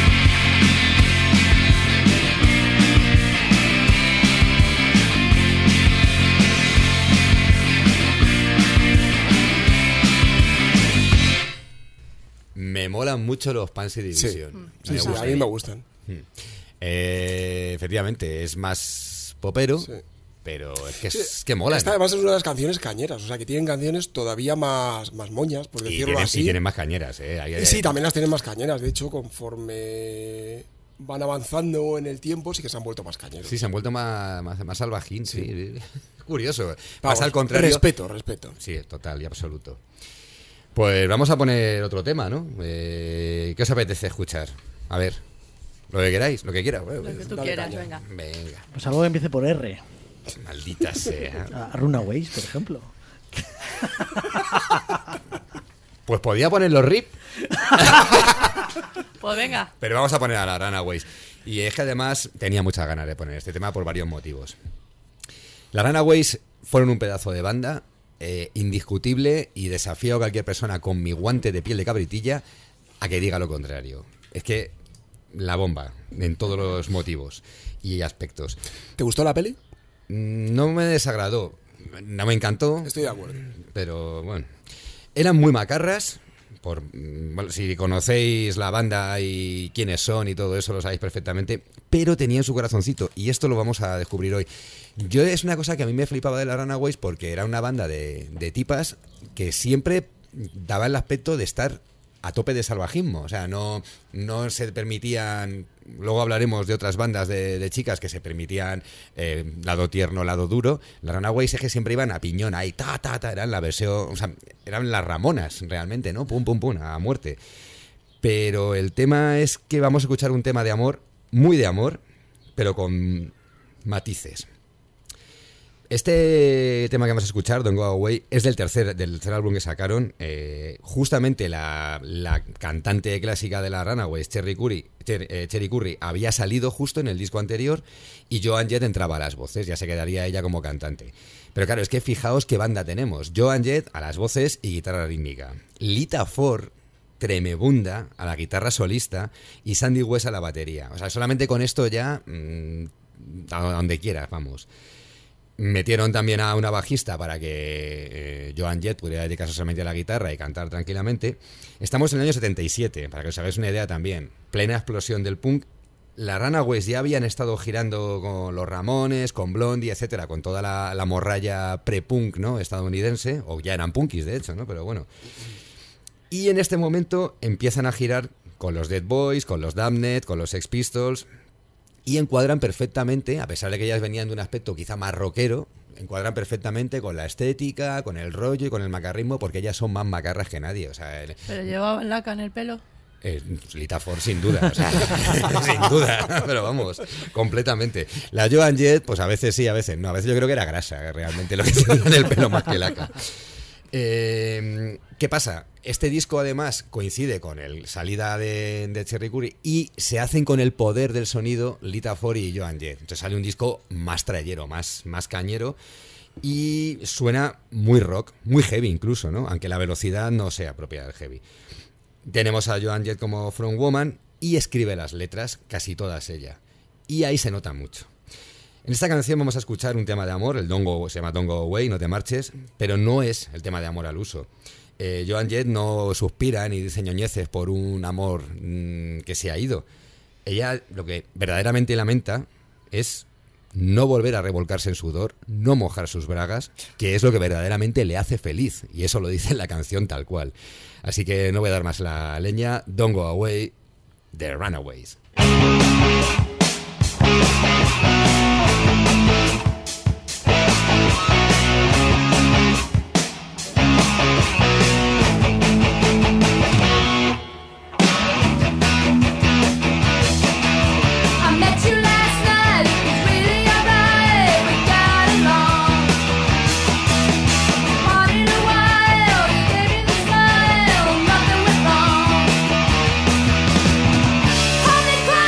[SPEAKER 4] Me molan mucho los Pansy Division.
[SPEAKER 6] Sí, a mí me gustan.
[SPEAKER 4] Efectivamente, es más popero,
[SPEAKER 6] Sí.
[SPEAKER 4] pero es que molan.
[SPEAKER 6] Esta además es una de las canciones cañeras, o sea que tienen canciones todavía más moñas, por decirlo así.
[SPEAKER 4] Y tienen más cañeras,
[SPEAKER 6] Sí, también las tienen más cañeras. De hecho, conforme van avanzando en el tiempo, sí que se han vuelto más cañeros.
[SPEAKER 4] Sí, se han vuelto más salvajín, sí. Curioso.
[SPEAKER 6] Vamos,
[SPEAKER 4] Más al contrario.
[SPEAKER 6] Respeto.
[SPEAKER 4] Sí, total y absoluto. Pues vamos a poner otro tema, ¿no? ¿Qué os apetece escuchar? A ver, lo que queráis, lo que quieras.
[SPEAKER 5] Lo que tú quieras, venga.
[SPEAKER 4] Venga,
[SPEAKER 2] Pues algo que empiece por R.
[SPEAKER 4] maldita sea.
[SPEAKER 2] A Runaways, por ejemplo.
[SPEAKER 4] Pues podía poner los RIP,
[SPEAKER 5] Pues venga.
[SPEAKER 4] pero vamos a poner a la Runaways. Y es que además tenía muchas ganas de poner este tema por varios motivos. Las Runaways fueron un pedazo de banda indiscutible, y desafío a cualquier persona con mi guante de piel de cabritilla a que diga lo contrario. Es que la bomba en todos los motivos y aspectos.
[SPEAKER 6] ¿Te gustó la peli?
[SPEAKER 4] No me desagradó, no me encantó.
[SPEAKER 6] Estoy de acuerdo.
[SPEAKER 4] Pero bueno, eran muy macarras. Bueno, si conocéis la banda y quiénes son y todo eso, lo sabéis perfectamente, pero tenían su corazoncito, y esto lo vamos a descubrir hoy. Es una cosa que a mí me flipaba de la Runaways, porque era una banda de tipas que siempre daba el aspecto de estar a tope de salvajismo. O sea, no se permitían. Luego hablaremos de otras bandas de chicas que se permitían lado tierno, lado duro. La Runaways es que siempre iban a piñón, ahí, eran la versión, o sea, eran las Ramonas realmente, ¿no? Pum, pum, pum, a muerte. Pero el tema es que vamos a escuchar un tema de amor, muy de amor, pero con matices. Este tema que vamos a escuchar, Don't Go Away, es del tercer álbum que sacaron. Justamente la cantante clásica de la Runaways, Cherry Curry, había salido justo en el disco anterior y Joan Jett entraba a las voces, ya se quedaría ella como cantante. Pero claro, es que fijaos qué banda tenemos. Joan Jett a las voces y guitarra rítmica. Lita Ford, tremebunda, a la guitarra solista y Sandy West a la batería. O sea, solamente con esto ya, a donde quieras, vamos. Metieron también a una bajista para que Joan Jett pudiera dedicarse solamente a la guitarra y cantar tranquilamente. Estamos en el año 77, para que os hagáis una idea también. Plena explosión del punk. Las Runaways ya habían estado girando con los Ramones, con Blondie, etcétera, con toda la morralla pre-punk, ¿no?, estadounidense, o ya eran punkis de hecho, ¿no?, pero bueno. Y en este momento empiezan a girar con los Dead Boys, con los Damned, con los Sex Pistols, y encuadran perfectamente, a pesar de que ellas venían de un aspecto quizá más rockero, encuadran perfectamente con la estética, con el rollo y con el macarrismo, porque ellas son más macarras que nadie. O sea,
[SPEAKER 5] ¿pero llevaban laca en el pelo?
[SPEAKER 4] Lita Ford, sin duda, o sea, sin duda, pero vamos, completamente. La Joan Jett, pues a veces sí, a veces no. A veces yo creo que era grasa, realmente, lo que tenía en el pelo más que laca. ¿Qué pasa? Este disco además coincide con la salida de Cherry Curry y se hacen con el poder del sonido Lita Ford y Joan Jett. Entonces sale un disco más trayero, más cañero y suena muy rock, muy heavy incluso, ¿no?, aunque la velocidad no sea propia del heavy. Tenemos a Joan Jett como frontwoman y escribe las letras, casi todas ella. Y ahí se nota mucho. En esta canción vamos a escuchar un tema de amor, se llama Don't Go Away, no te marches, pero no es el tema de amor al uso. Joan Jett no suspira ni dice ñoñeces por un amor que se ha ido. Ella lo que verdaderamente lamenta es no volver a revolcarse en sudor, no mojar sus bragas, que es lo que verdaderamente le hace feliz, y eso lo dice en la canción tal cual. Así que no voy a dar más la leña. Don't Go Away, The Runaways.
[SPEAKER 8] Hold me close.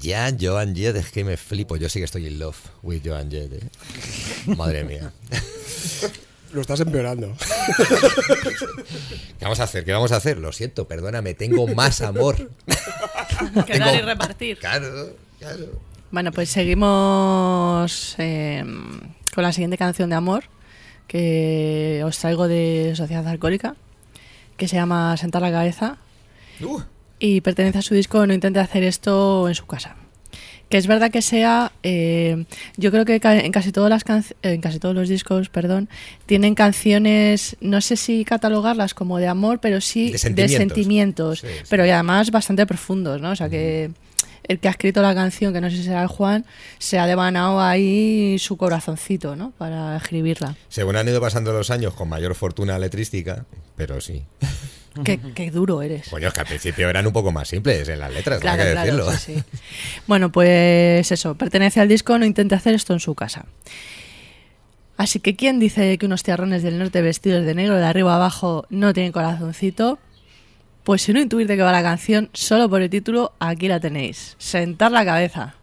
[SPEAKER 4] Ya, Joan Jett, es que me flipo. Yo sí que estoy in love with Joan Jett, Madre mía.
[SPEAKER 6] Lo estás empeorando.
[SPEAKER 4] ¿Qué vamos a hacer? ¿Qué vamos a hacer? Lo siento, perdóname, tengo más amor.
[SPEAKER 5] Que dar y repartir.
[SPEAKER 4] Claro.
[SPEAKER 5] Bueno, pues seguimos con la siguiente canción de amor que os traigo de Sociedad Alcohólica, que se llama Sentar la Cabeza y pertenece a su disco No intente hacer esto en su casa. Que es verdad que sea, yo creo que en casi todos los discos, tienen canciones, no sé si catalogarlas como de amor, pero sí de sentimientos, sí. Pero y además bastante profundos, ¿no? O sea que el que ha escrito la canción, que no sé si será el Juan, se ha devanado ahí su corazoncito, ¿no? Para escribirla.
[SPEAKER 4] Según han ido pasando los años con mayor fortuna letrística, pero sí.
[SPEAKER 5] Qué duro eres.
[SPEAKER 4] Coño, es que al principio eran un poco más simples en las letras, claro, hay que decirlo.
[SPEAKER 5] Sí. Bueno, pues eso, pertenece al disco No intente hacer esto en su casa. Así que ¿quién dice que unos tiarrones del norte vestidos de negro de arriba a abajo no tienen corazoncito? Pues si no intuir de qué va la canción, solo por el título, aquí la tenéis. Sentar la cabeza.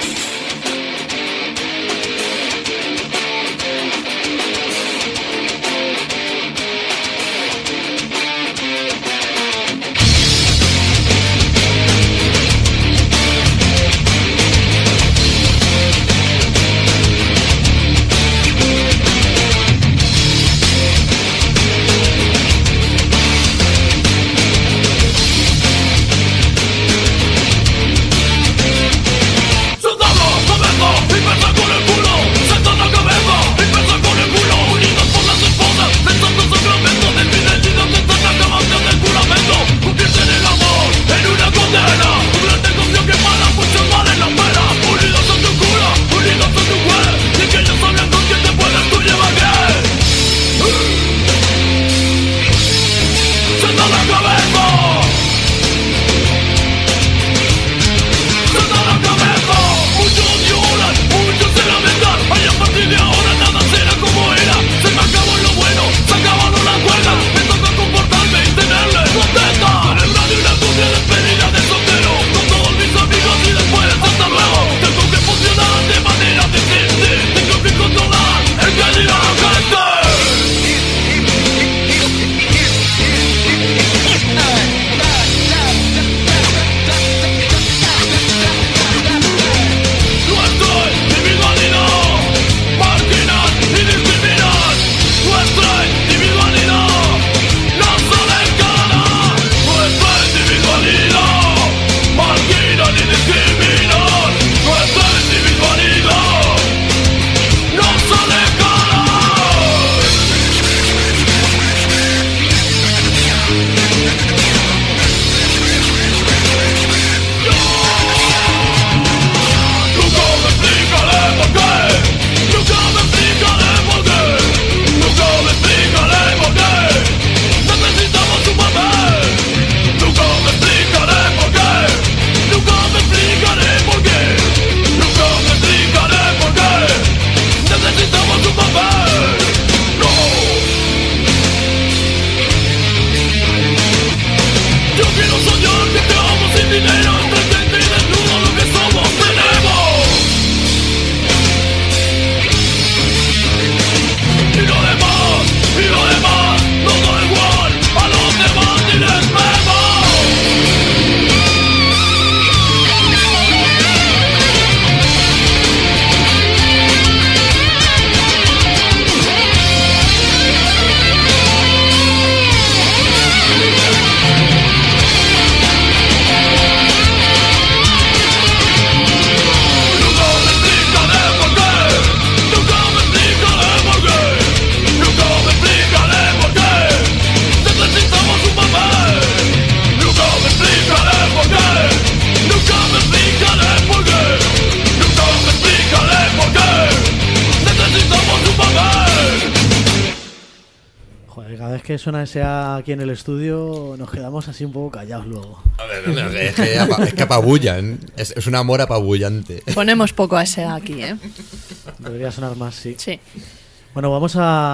[SPEAKER 2] Que suena ese aquí en el estudio, nos quedamos así un poco callados luego.
[SPEAKER 4] A ver, es que apabullan, es un amor apabullante.
[SPEAKER 5] Ponemos poco a ese aquí, ¿eh?
[SPEAKER 2] Debería sonar más, sí.
[SPEAKER 5] Sí.
[SPEAKER 2] Bueno, vamos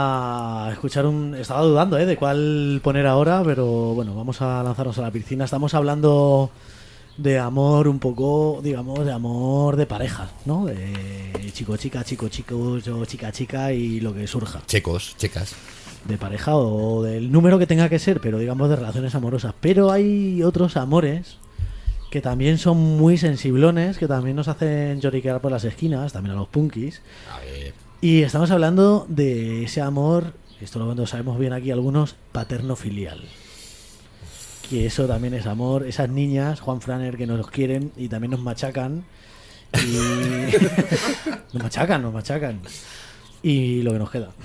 [SPEAKER 2] a escuchar Estaba dudando de cuál poner ahora, pero bueno, vamos a lanzarnos a la piscina. Estamos hablando de amor un poco, digamos, de amor de pareja, ¿no? De chico-chica, chico-chico, o chica-chica y lo que surja.
[SPEAKER 4] Checos, checas.
[SPEAKER 2] De pareja o del número que tenga que ser, pero digamos de relaciones amorosas. Pero hay otros amores que también son muy sensiblones, que también nos hacen lloriquear por las esquinas, también a los punkis.
[SPEAKER 4] A ver.
[SPEAKER 2] Y estamos hablando de ese amor, esto lo sabemos bien aquí algunos, paterno-filial. Que eso también es amor, esas niñas, Juan Franer, que nos quieren y también nos machacan. Y nos machacan. Y lo que nos queda.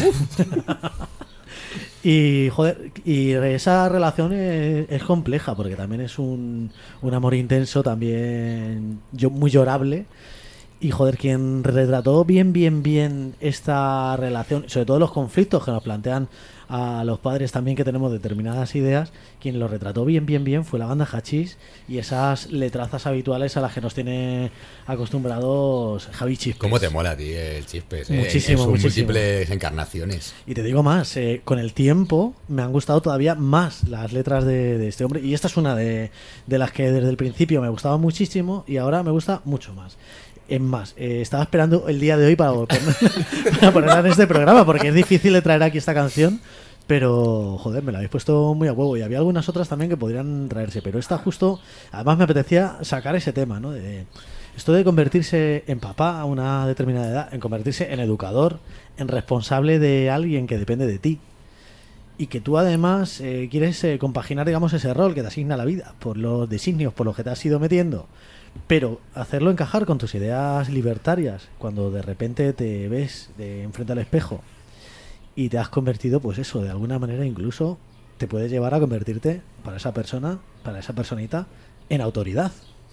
[SPEAKER 2] Y joder, y esa relación es compleja, porque también es un amor intenso, también muy llorable. Y joder, quien retrató bien esta relación, sobre todo los conflictos que nos plantean a los padres también, que tenemos determinadas ideas, quien lo retrató bien fue la banda Hachís y esas letrazas habituales a las que nos tiene acostumbrados Javi Chispes.
[SPEAKER 4] ¿Cómo te mola a ti el Chispes?
[SPEAKER 2] Muchísimo,
[SPEAKER 4] en sus
[SPEAKER 2] muchísimo.
[SPEAKER 4] múltiples encarnaciones.
[SPEAKER 2] Y te digo más, con el tiempo me han gustado todavía más las letras de este hombre, y esta es una de las que desde el principio me gustaba muchísimo y ahora me gusta mucho más. Es más, estaba esperando el día de hoy para ponerla en este programa, porque es difícil de traer aquí esta canción, pero joder, me la habéis puesto muy a huevo, y había algunas otras también que podrían traerse, pero esta justo, además me apetecía sacar ese tema, ¿no? Esto de convertirse en papá a una determinada edad, en convertirse en educador, en responsable de alguien que depende de ti, y que tú además quieres compaginar, digamos, ese rol que te asigna la vida, por los designios, por los que te has ido metiendo, pero hacerlo encajar con tus ideas libertarias, cuando de repente te ves enfrente al espejo y te has convertido, pues eso, de alguna manera incluso te puede llevar a convertirte para esa persona, para esa personita, en autoridad.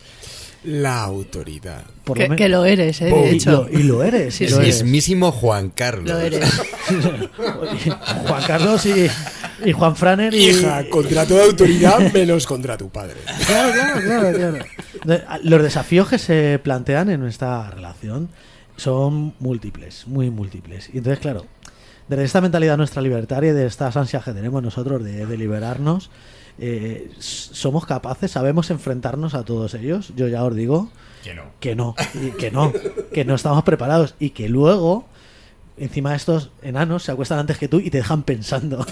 [SPEAKER 6] La autoridad.
[SPEAKER 2] Por lo
[SPEAKER 5] Que lo eres, de hecho.
[SPEAKER 2] Y lo eres.
[SPEAKER 5] Sí,
[SPEAKER 2] y lo eres.
[SPEAKER 4] Mismísimo Juan Carlos.
[SPEAKER 5] Lo eres.
[SPEAKER 2] Juan Carlos y Juan Franer y...
[SPEAKER 6] Hija, contra toda autoridad menos contra tu padre.
[SPEAKER 2] Claro. Los desafíos que se plantean en nuestra relación son múltiples, muy múltiples. Y entonces, claro, desde esta mentalidad nuestra libertaria y de estas ansias que tenemos nosotros de liberarnos, somos capaces, sabemos enfrentarnos a todos ellos. Yo ya os digo que no estamos preparados, y que luego encima estos enanos se acuestan antes que tú y te dejan pensando.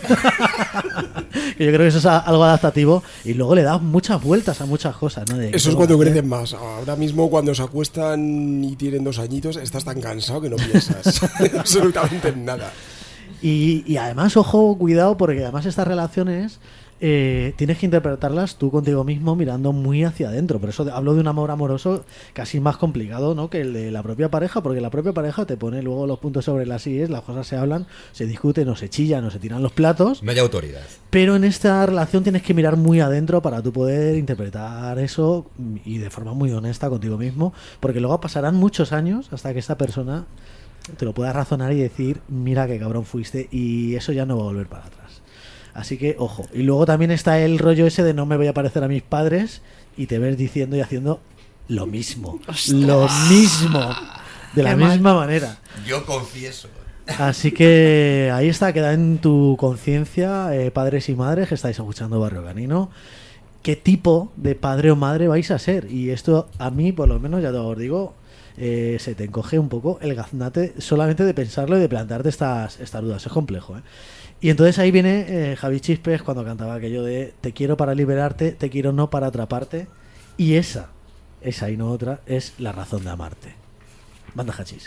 [SPEAKER 2] Que yo creo que eso es algo adaptativo, y luego le das muchas vueltas a muchas cosas, ¿no?
[SPEAKER 6] Eso es cuando crecen más. Ahora mismo, cuando se acuestan y tienen 2 añitos, estás tan cansado que no piensas absolutamente en nada.
[SPEAKER 2] Y además, ojo, cuidado, porque además estas relaciones tienes que interpretarlas tú contigo mismo mirando muy hacia adentro. Por eso hablo de un amor amoroso casi más complicado, ¿no?, que el de la propia pareja, porque la propia pareja te pone luego los puntos sobre las íes, las cosas se hablan, se discuten o se chillan o se tiran los platos.
[SPEAKER 4] No hay autoridad.
[SPEAKER 2] Pero en esta relación tienes que mirar muy adentro para tú poder interpretar eso, y de forma muy honesta contigo mismo, porque luego pasarán muchos años hasta que esta persona te lo pueda razonar y decir, mira qué cabrón fuiste, y eso ya no va a volver para atrás. Así que, ojo. Y luego también está el rollo ese de no me voy a parecer a mis padres, y te ves diciendo y haciendo lo mismo.
[SPEAKER 5] ¡Ostras!
[SPEAKER 2] Lo mismo. De la
[SPEAKER 5] Qué mal.
[SPEAKER 2] misma manera.
[SPEAKER 4] Yo confieso.
[SPEAKER 2] Así que ahí está, queda en tu conciencia, padres y madres que estáis escuchando Barrio Canino, qué tipo de padre o madre vais a ser. Y esto a mí, por lo menos, ya te os digo, se te encoge un poco el gaznate solamente de pensarlo y de plantearte estas dudas. Es complejo, ¿eh? Y entonces ahí viene Javi Chispes cuando cantaba aquello de te quiero para liberarte, te quiero no para atraparte. Y esa y no otra, es la razón de amarte. Banda Hachís.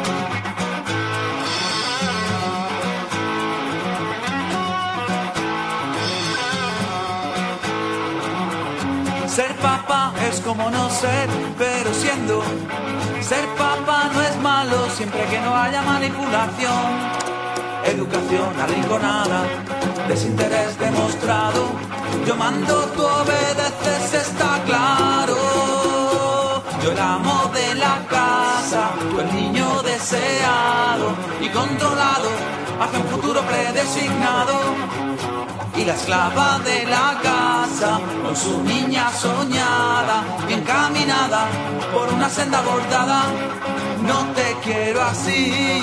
[SPEAKER 10] Ser papá es como no ser, pero siendo. Ser papá no es malo siempre que no haya manipulación. Educación arrinconada, desinterés demostrado. Yo mando, tú obedeces, está claro. Yo el amo de la casa, tú el niño deseado y controlado hacia un futuro predesignado. Y la esclava de la casa, con su niña soñada, bien caminada por una senda bordada. No te quiero así.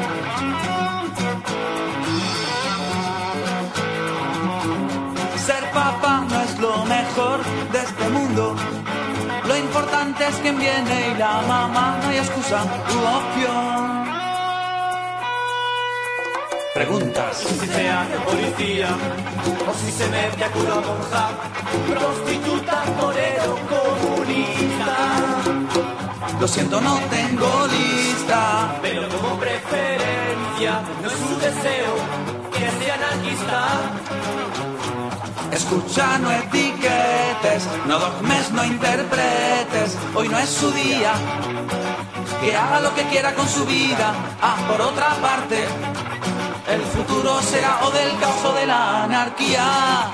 [SPEAKER 10] Ser este mundo. Lo importante es quién viene y la mamá, no hay excusa u opción. Preguntas
[SPEAKER 3] Si se hace policía o si se mete a culo monja, prostituta, torero, comunista.
[SPEAKER 10] Lo siento, no tengo lista.
[SPEAKER 3] Pero como preferencia, no es su deseo que sea anarquista.
[SPEAKER 10] Escucha, no etiquetes, no dogmes, no interpretes. Hoy no es su día, que haga lo que quiera con su vida. Ah, por otra parte, el futuro será o del caos o de la anarquía.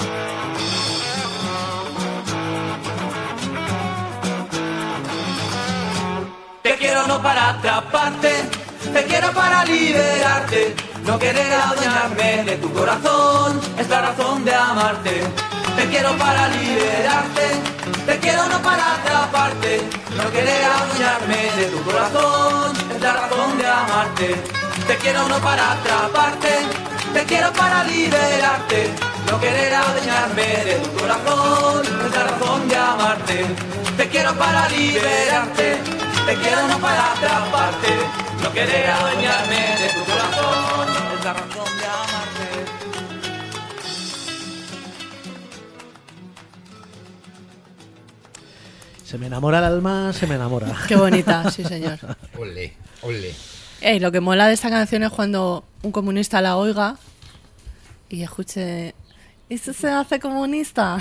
[SPEAKER 10] Te quiero no para atraparte, te quiero para liberarte. No querer adueñarme de tu corazón es la razón de amarte. Te quiero para liberarte, te quiero no para atraparte. No querer adueñarme de tu corazón es la razón de amarte. Te quiero no para atraparte, te quiero para liberarte. No querer adueñarme de tu corazón es la razón de amarte. Te quiero para liberarte, te quiero no para atraparte. No querer adueñarme de tu corazón es la razón de amarte.
[SPEAKER 2] Se me enamora el alma, se me enamora.
[SPEAKER 5] Qué bonita, sí señor.
[SPEAKER 4] Ole, ole.
[SPEAKER 5] Lo que mola de esta canción es cuando un comunista la oiga y escuche... ¿Esto se hace comunista?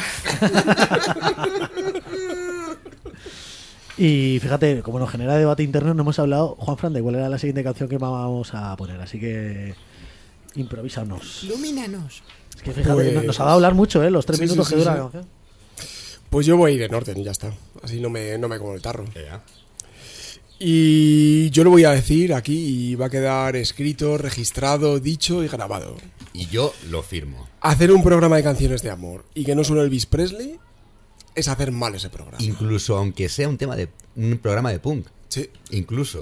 [SPEAKER 2] Y fíjate, como nos genera debate interno, no hemos hablado, Juanfran, de cuál era la siguiente canción que vamos a poner. Así que improvísanos.
[SPEAKER 11] Ilumínanos.
[SPEAKER 2] Es que fíjate, nos ha dado a hablar mucho, los 3 minutos que dura la canción.
[SPEAKER 6] Pues yo voy a ir en orden y ya está. Así no me como el tarro. Y yo lo voy a decir aquí y va a quedar escrito, registrado, dicho y grabado.
[SPEAKER 4] Y yo lo firmo.
[SPEAKER 6] Hacer un programa de canciones de amor y que no suene Elvis Presley es hacer mal ese programa.
[SPEAKER 4] Incluso aunque sea un programa de punk.
[SPEAKER 6] Sí.
[SPEAKER 4] Incluso.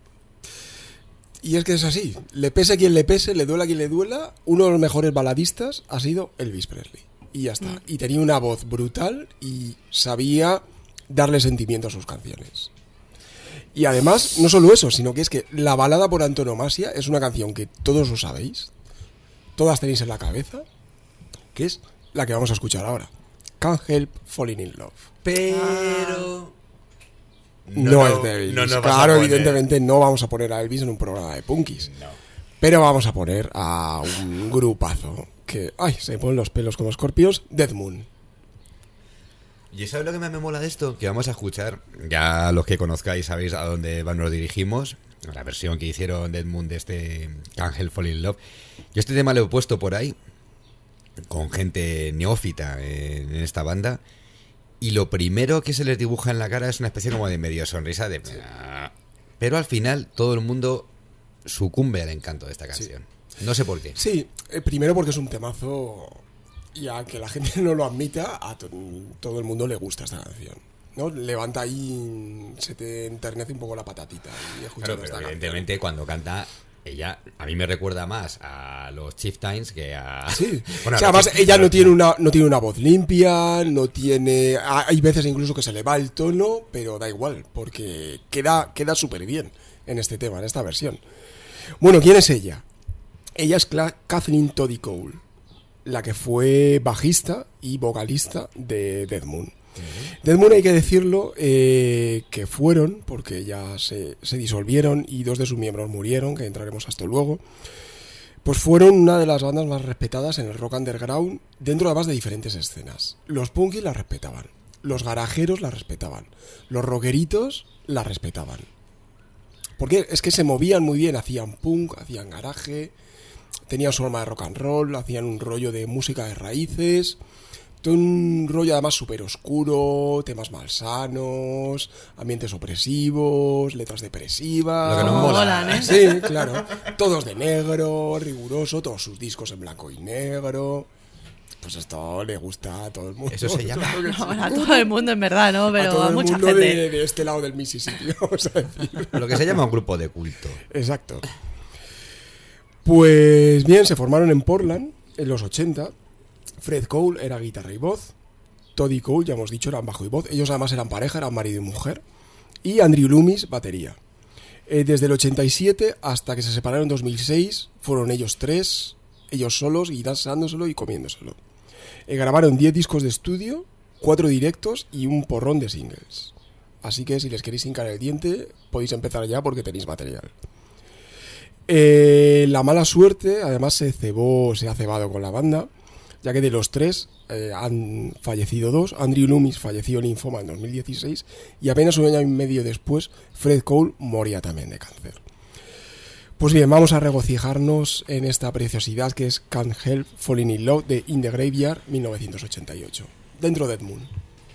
[SPEAKER 6] Y es que es así. Le pese a quien le pese, le duela a quien le duela. Uno de los mejores baladistas ha sido Elvis Presley. Y ya está. Y tenía una voz brutal y sabía darle sentimiento a sus canciones. Y además, no solo eso, sino que es que la balada por antonomasia es una canción que todos lo sabéis, todas tenéis en la cabeza, que es la que vamos a escuchar ahora. Can't Help Falling in Love.
[SPEAKER 4] Pero...
[SPEAKER 6] No es de Elvis.
[SPEAKER 4] No
[SPEAKER 6] claro, evidentemente no vamos a poner a Elvis en un programa de punkis.
[SPEAKER 4] No.
[SPEAKER 6] Pero vamos a poner a un grupazo que... ¡Ay! Se me ponen los pelos como escorpios. Dead Moon.
[SPEAKER 4] ¿Y sabes lo que me mola de esto? Que vamos a escuchar, ya los que conozcáis sabéis a dónde nos dirigimos, la versión que hicieron Dead Moon de este Can't Help Falling in Love. Yo este tema lo he puesto por ahí, con gente neófita en esta banda, y lo primero que se les dibuja en la cara es una especie como de medio sonrisa de... Pero al final todo el mundo sucumbe al encanto de esta canción. Sí. No sé por qué.
[SPEAKER 6] Sí, primero porque es un temazo... Y aunque la gente no lo admita, a todo el mundo le gusta esta canción, ¿no? Levanta ahí, se te enternece un poco la patatita. Y
[SPEAKER 4] claro, pero evidentemente cuando canta, ella a mí me recuerda más a los Chieftains que a...
[SPEAKER 6] Sí, bueno, o sea, además ella no tiene una voz limpia, no tiene... Hay veces incluso que se le va el tono, pero da igual, porque queda súper bien en este tema, en esta versión. Bueno, ¿quién es ella? Ella es Kathleen Toddy Cole, la que fue bajista y vocalista de Dead Moon. Dead Moon, hay que decirlo, que fueron, porque ya se disolvieron y 2 de sus miembros murieron, que entraremos hasta luego, pues fueron una de las bandas más respetadas en el rock underground, dentro además de diferentes escenas. Los punkis la respetaban, los garajeros la respetaban, los rockeritos la respetaban. Porque es que se movían muy bien, hacían punk, hacían garaje... Tenían su forma de rock and roll, hacían un rollo de música de raíces, todo un rollo además súper oscuro, temas malsanos, ambientes opresivos, letras depresivas.
[SPEAKER 4] Lo que nos molan,
[SPEAKER 5] ¿eh?
[SPEAKER 6] Sí, claro. Todos de negro, riguroso, todos sus discos en blanco y negro. Pues esto le gusta a todo el mundo.
[SPEAKER 4] Eso se llama...
[SPEAKER 5] No, a todo el mundo en verdad, ¿no? Pero
[SPEAKER 6] a todo el
[SPEAKER 5] mucha
[SPEAKER 6] mundo
[SPEAKER 5] gente.
[SPEAKER 6] de este lado del Mississippi, vamos a decir.
[SPEAKER 4] Lo que se llama un grupo de culto.
[SPEAKER 6] Exacto. Pues bien, se formaron en Portland en los 80. Fred Cole era guitarra y voz. Toddy Cole, ya hemos dicho, eran bajo y voz. Ellos además eran pareja, eran marido y mujer. Y Andrew Loomis, batería. Desde el 87 hasta que se separaron en 2006, fueron ellos tres, ellos solos, guisándoselo y comiéndoselo. Grabaron 10 discos de estudio, 4 directos y un porrón de singles. Así que si les queréis hincar el diente, podéis empezar ya porque tenéis material. La mala suerte, además, se ha cebado con la banda, ya que de los tres han fallecido 2. Andrew Loomis falleció en linfoma en 2016 y apenas un año y medio después Fred Cole moría también de cáncer. Pues bien, vamos a regocijarnos en esta preciosidad que es Can't Help Falling in Love de In the Graveyard 1988, dentro de Dead Moon.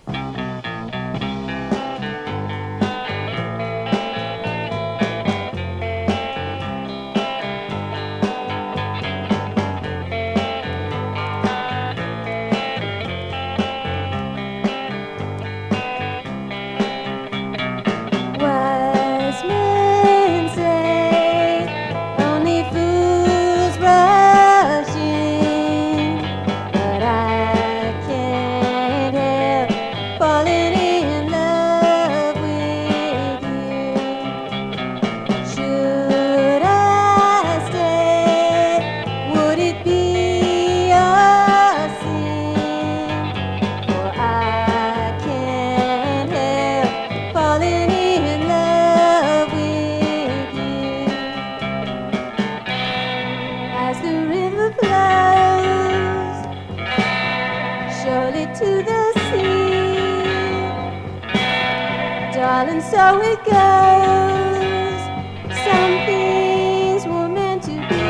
[SPEAKER 11] So it goes. Some things were meant to be.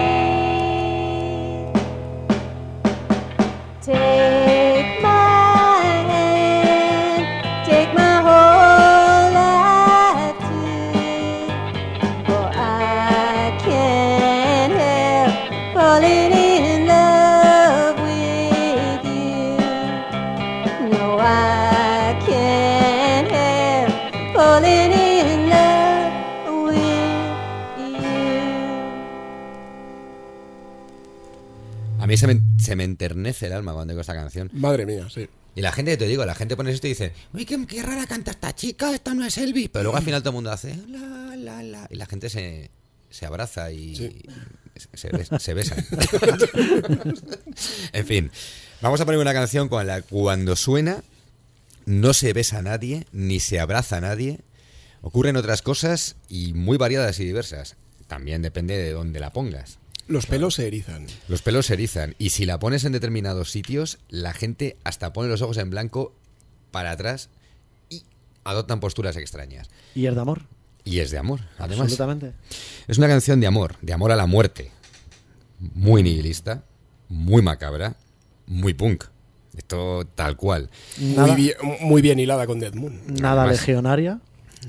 [SPEAKER 11] Take my hand, take my whole life too. For I can't help falling in love with you. No, I can't help falling in love with you.
[SPEAKER 4] A mí se me enternece el alma cuando digo esta canción.
[SPEAKER 6] Madre mía, sí.
[SPEAKER 4] Y la gente, te digo, la gente pone esto y dice, uy, qué rara canta esta chica, esta no es Elvis. Pero luego al final todo el mundo hace la. Y la gente se abraza y
[SPEAKER 6] Sí.
[SPEAKER 4] se besan. En fin, vamos a poner una canción con la cuando suena no se besa a nadie, ni se abraza a nadie. Ocurren otras cosas y muy variadas y diversas. También depende de dónde la pongas.
[SPEAKER 6] Los pelos se erizan.
[SPEAKER 4] Los pelos se erizan. Y si la pones en determinados sitios, la gente hasta pone los ojos en blanco para atrás y adoptan posturas extrañas.
[SPEAKER 2] ¿Y es de amor?
[SPEAKER 4] Y es de amor, además.
[SPEAKER 2] Absolutamente.
[SPEAKER 4] Es una canción de amor a la muerte. Muy nihilista, muy macabra, muy punk. Esto tal cual.
[SPEAKER 2] Nada,
[SPEAKER 6] Muy bien hilada con Dead Moon.
[SPEAKER 2] nada
[SPEAKER 4] Además-
[SPEAKER 2] legionaria.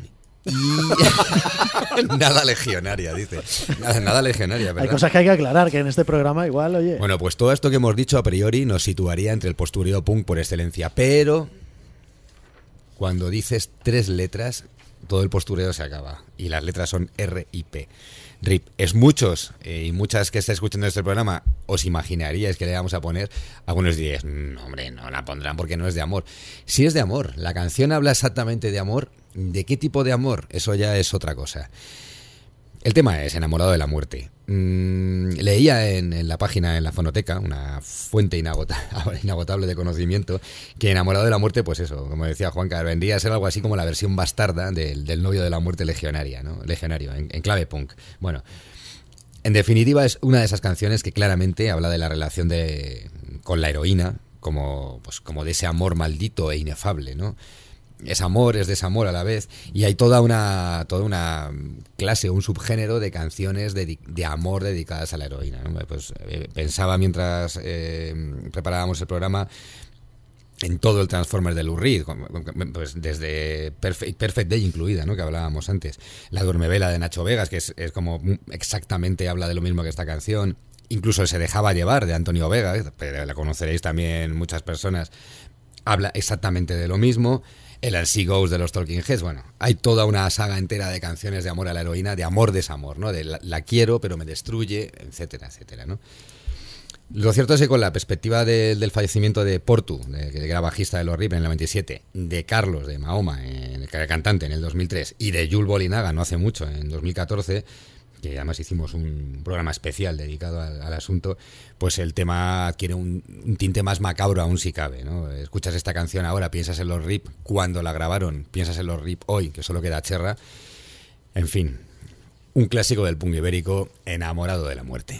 [SPEAKER 4] Nada legionaria, dice. Nada legionaria, ¿verdad?
[SPEAKER 2] Hay cosas que hay que aclarar, que en este programa igual, oye.
[SPEAKER 4] Bueno, pues todo esto que hemos dicho a priori nos situaría entre el postureo punk por excelencia, pero cuando dices 3 letras, todo el postureo se acaba. Y las letras son R y P. RIP. Es muchos y muchas que estáis escuchando este programa os imaginaríais que le vamos a poner. Algunos diréis, no, hombre, no la pondrán porque no es de amor. Sí es de amor. La canción habla exactamente de amor. ¿De qué tipo de amor? Eso ya es otra cosa. El tema es Enamorado de la muerte. Leía en la página, en la fonoteca, una fuente inagotable de conocimiento, que Enamorado de la muerte, pues eso, como decía Juanca, vendría a ser algo así como la versión bastarda del novio de la muerte legionaria, ¿no? Legionario, en clave punk. Bueno, en definitiva es una de esas canciones que claramente habla de la relación con la heroína, como de ese amor maldito e inefable, ¿no? Es amor, es desamor a la vez, y hay toda una clase, un subgénero de canciones de amor dedicadas a la heroína, ¿no? Pues pensaba mientras preparábamos el programa en todo el Transformers de Lou Reed, pues desde Perfect Day incluida, ¿no? Que hablábamos antes, la Duermevela de Nacho Vegas, que es como exactamente habla de lo mismo que esta canción. Incluso Se dejaba llevar de Antonio Vega, pero la conoceréis también muchas personas, habla exactamente de lo mismo. El As She Goes de los Talking Heads. Bueno, hay toda una saga entera de canciones de amor a la heroína, de amor-desamor, ¿no? De la quiero, pero me destruye, etcétera, etcétera, ¿no? Lo cierto es que con la perspectiva del fallecimiento de Portu, que era bajista de Los Rip en el 97, de Carlos, de Mahoma, que era cantante en el 2003, y de Jules Bolinaga no hace mucho, en 2014, que además hicimos un programa especial dedicado al asunto, pues el tema adquiere un tinte más macabro aún si cabe, ¿no? Escuchas esta canción ahora, piensas en Los Rip cuando la grabaron, piensas en Los Rip hoy, que solo queda cherra. En fin, un clásico del punk ibérico, enamorado de la muerte.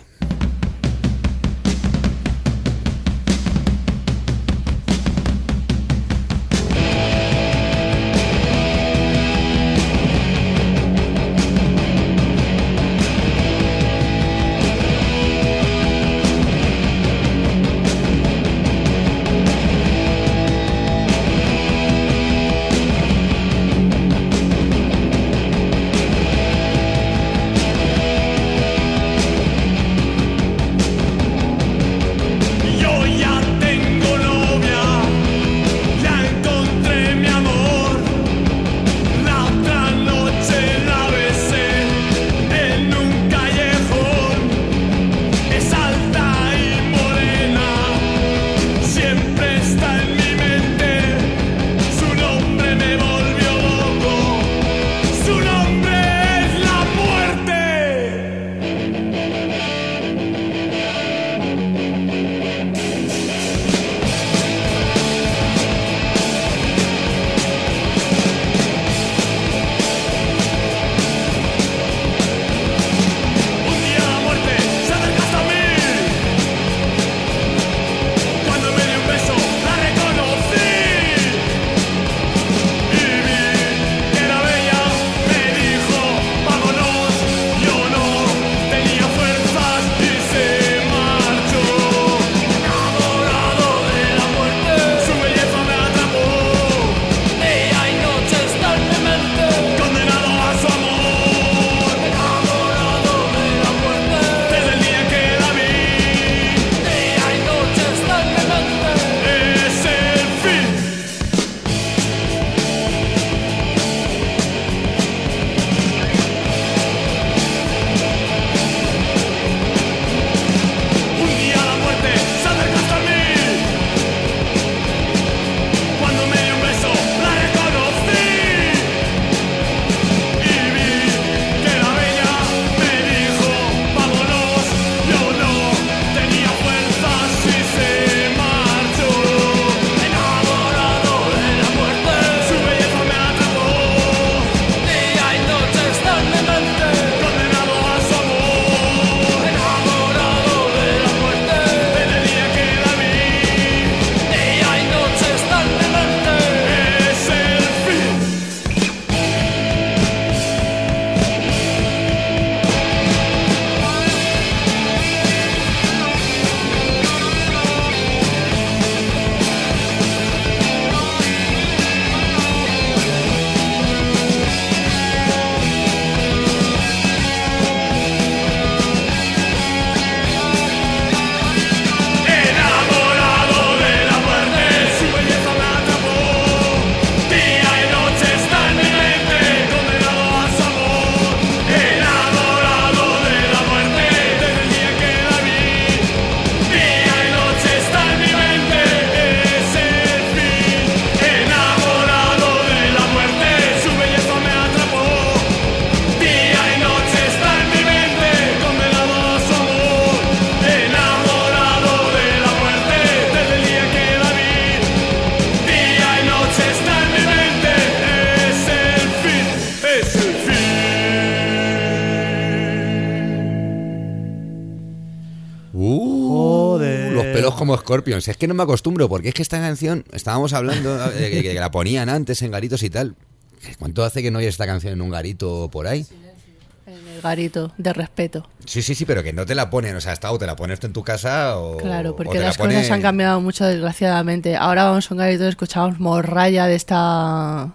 [SPEAKER 4] Como Scorpions. Es que no me acostumbro, porque es que esta canción, estábamos hablando de que la ponían antes en garitos y tal. ¿Cuánto hace que no hay esta canción en un garito por ahí?
[SPEAKER 5] En el garito, de respeto.
[SPEAKER 4] Sí, pero que no te la ponen, o sea, o te la pones tú en tu casa o...
[SPEAKER 5] Claro, porque las cosas han cambiado mucho, desgraciadamente. Ahora vamos a un garito y escuchamos morralla de esta...